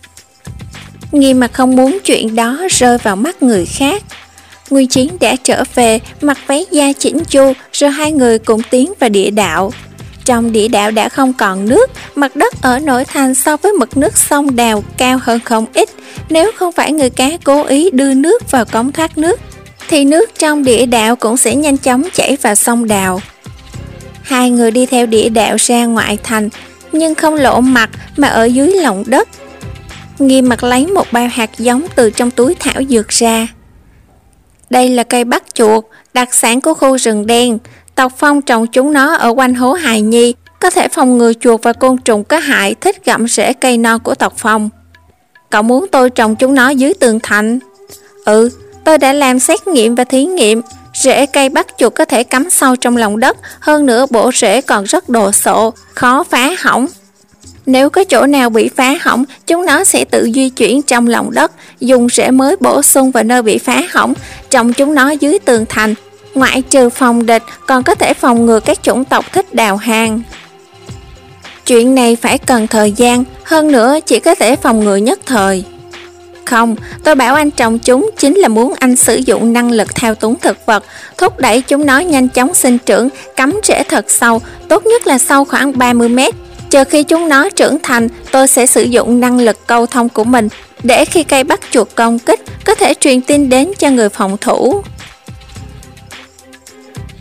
[SPEAKER 1] Nghiêm Mặc không muốn chuyện đó rơi vào mắt người khác. Nguyên Chiến đã trở về, mặc váy da chỉnh chu, rồi hai người cùng tiến vào địa đạo. Trong địa đạo đã không còn nước, mặt đất ở nội thành so với mực nước sông Đào cao hơn không ít. Nếu không phải người cá cố ý đưa nước vào cống thoát nước, thì nước trong địa đạo cũng sẽ nhanh chóng chảy vào sông Đào. Hai người đi theo địa đạo ra ngoại thành, nhưng không lộ mặt mà ở dưới lòng đất. Nghiêm Mặc lấy một bao hạt giống từ trong túi thảo dược ra. Đây là cây bắt chuột, đặc sản của khu rừng đen. Tộc Phong trồng chúng nó ở quanh hố hài nhi, có thể phòng ngừa chuột và côn trùng có hại thích gặm rễ cây non của tộc Phong. Cậu muốn tôi trồng chúng nó dưới tường thành? Ừ, tôi đã làm xét nghiệm và thí nghiệm. Rễ cây bắt chuột có thể cắm sâu trong lòng đất, hơn nữa bộ rễ còn rất đồ sộ, khó phá hỏng. Nếu có chỗ nào bị phá hỏng, chúng nó sẽ tự di chuyển trong lòng đất, dùng rễ mới bổ sung vào nơi bị phá hỏng, trồng chúng nó dưới tường thành. Ngoại trừ phòng địch, còn có thể phòng ngừa các chủng tộc thích đào hang. Chuyện này phải cần thời gian, hơn nữa chỉ có thể phòng ngừa nhất thời. Không, tôi bảo anh trồng chúng chính là muốn anh sử dụng năng lực thao túng thực vật, thúc đẩy chúng nó nhanh chóng sinh trưởng, cắm rễ thật sâu, tốt nhất là sâu khoảng ba mươi mét. Chờ khi chúng nó trưởng thành, tôi sẽ sử dụng năng lực câu thông của mình, để khi cây bắt chuột công kích, có thể truyền tin đến cho người phòng thủ.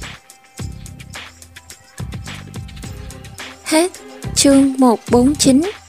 [SPEAKER 1] Hết chương một trăm bốn mươi chín.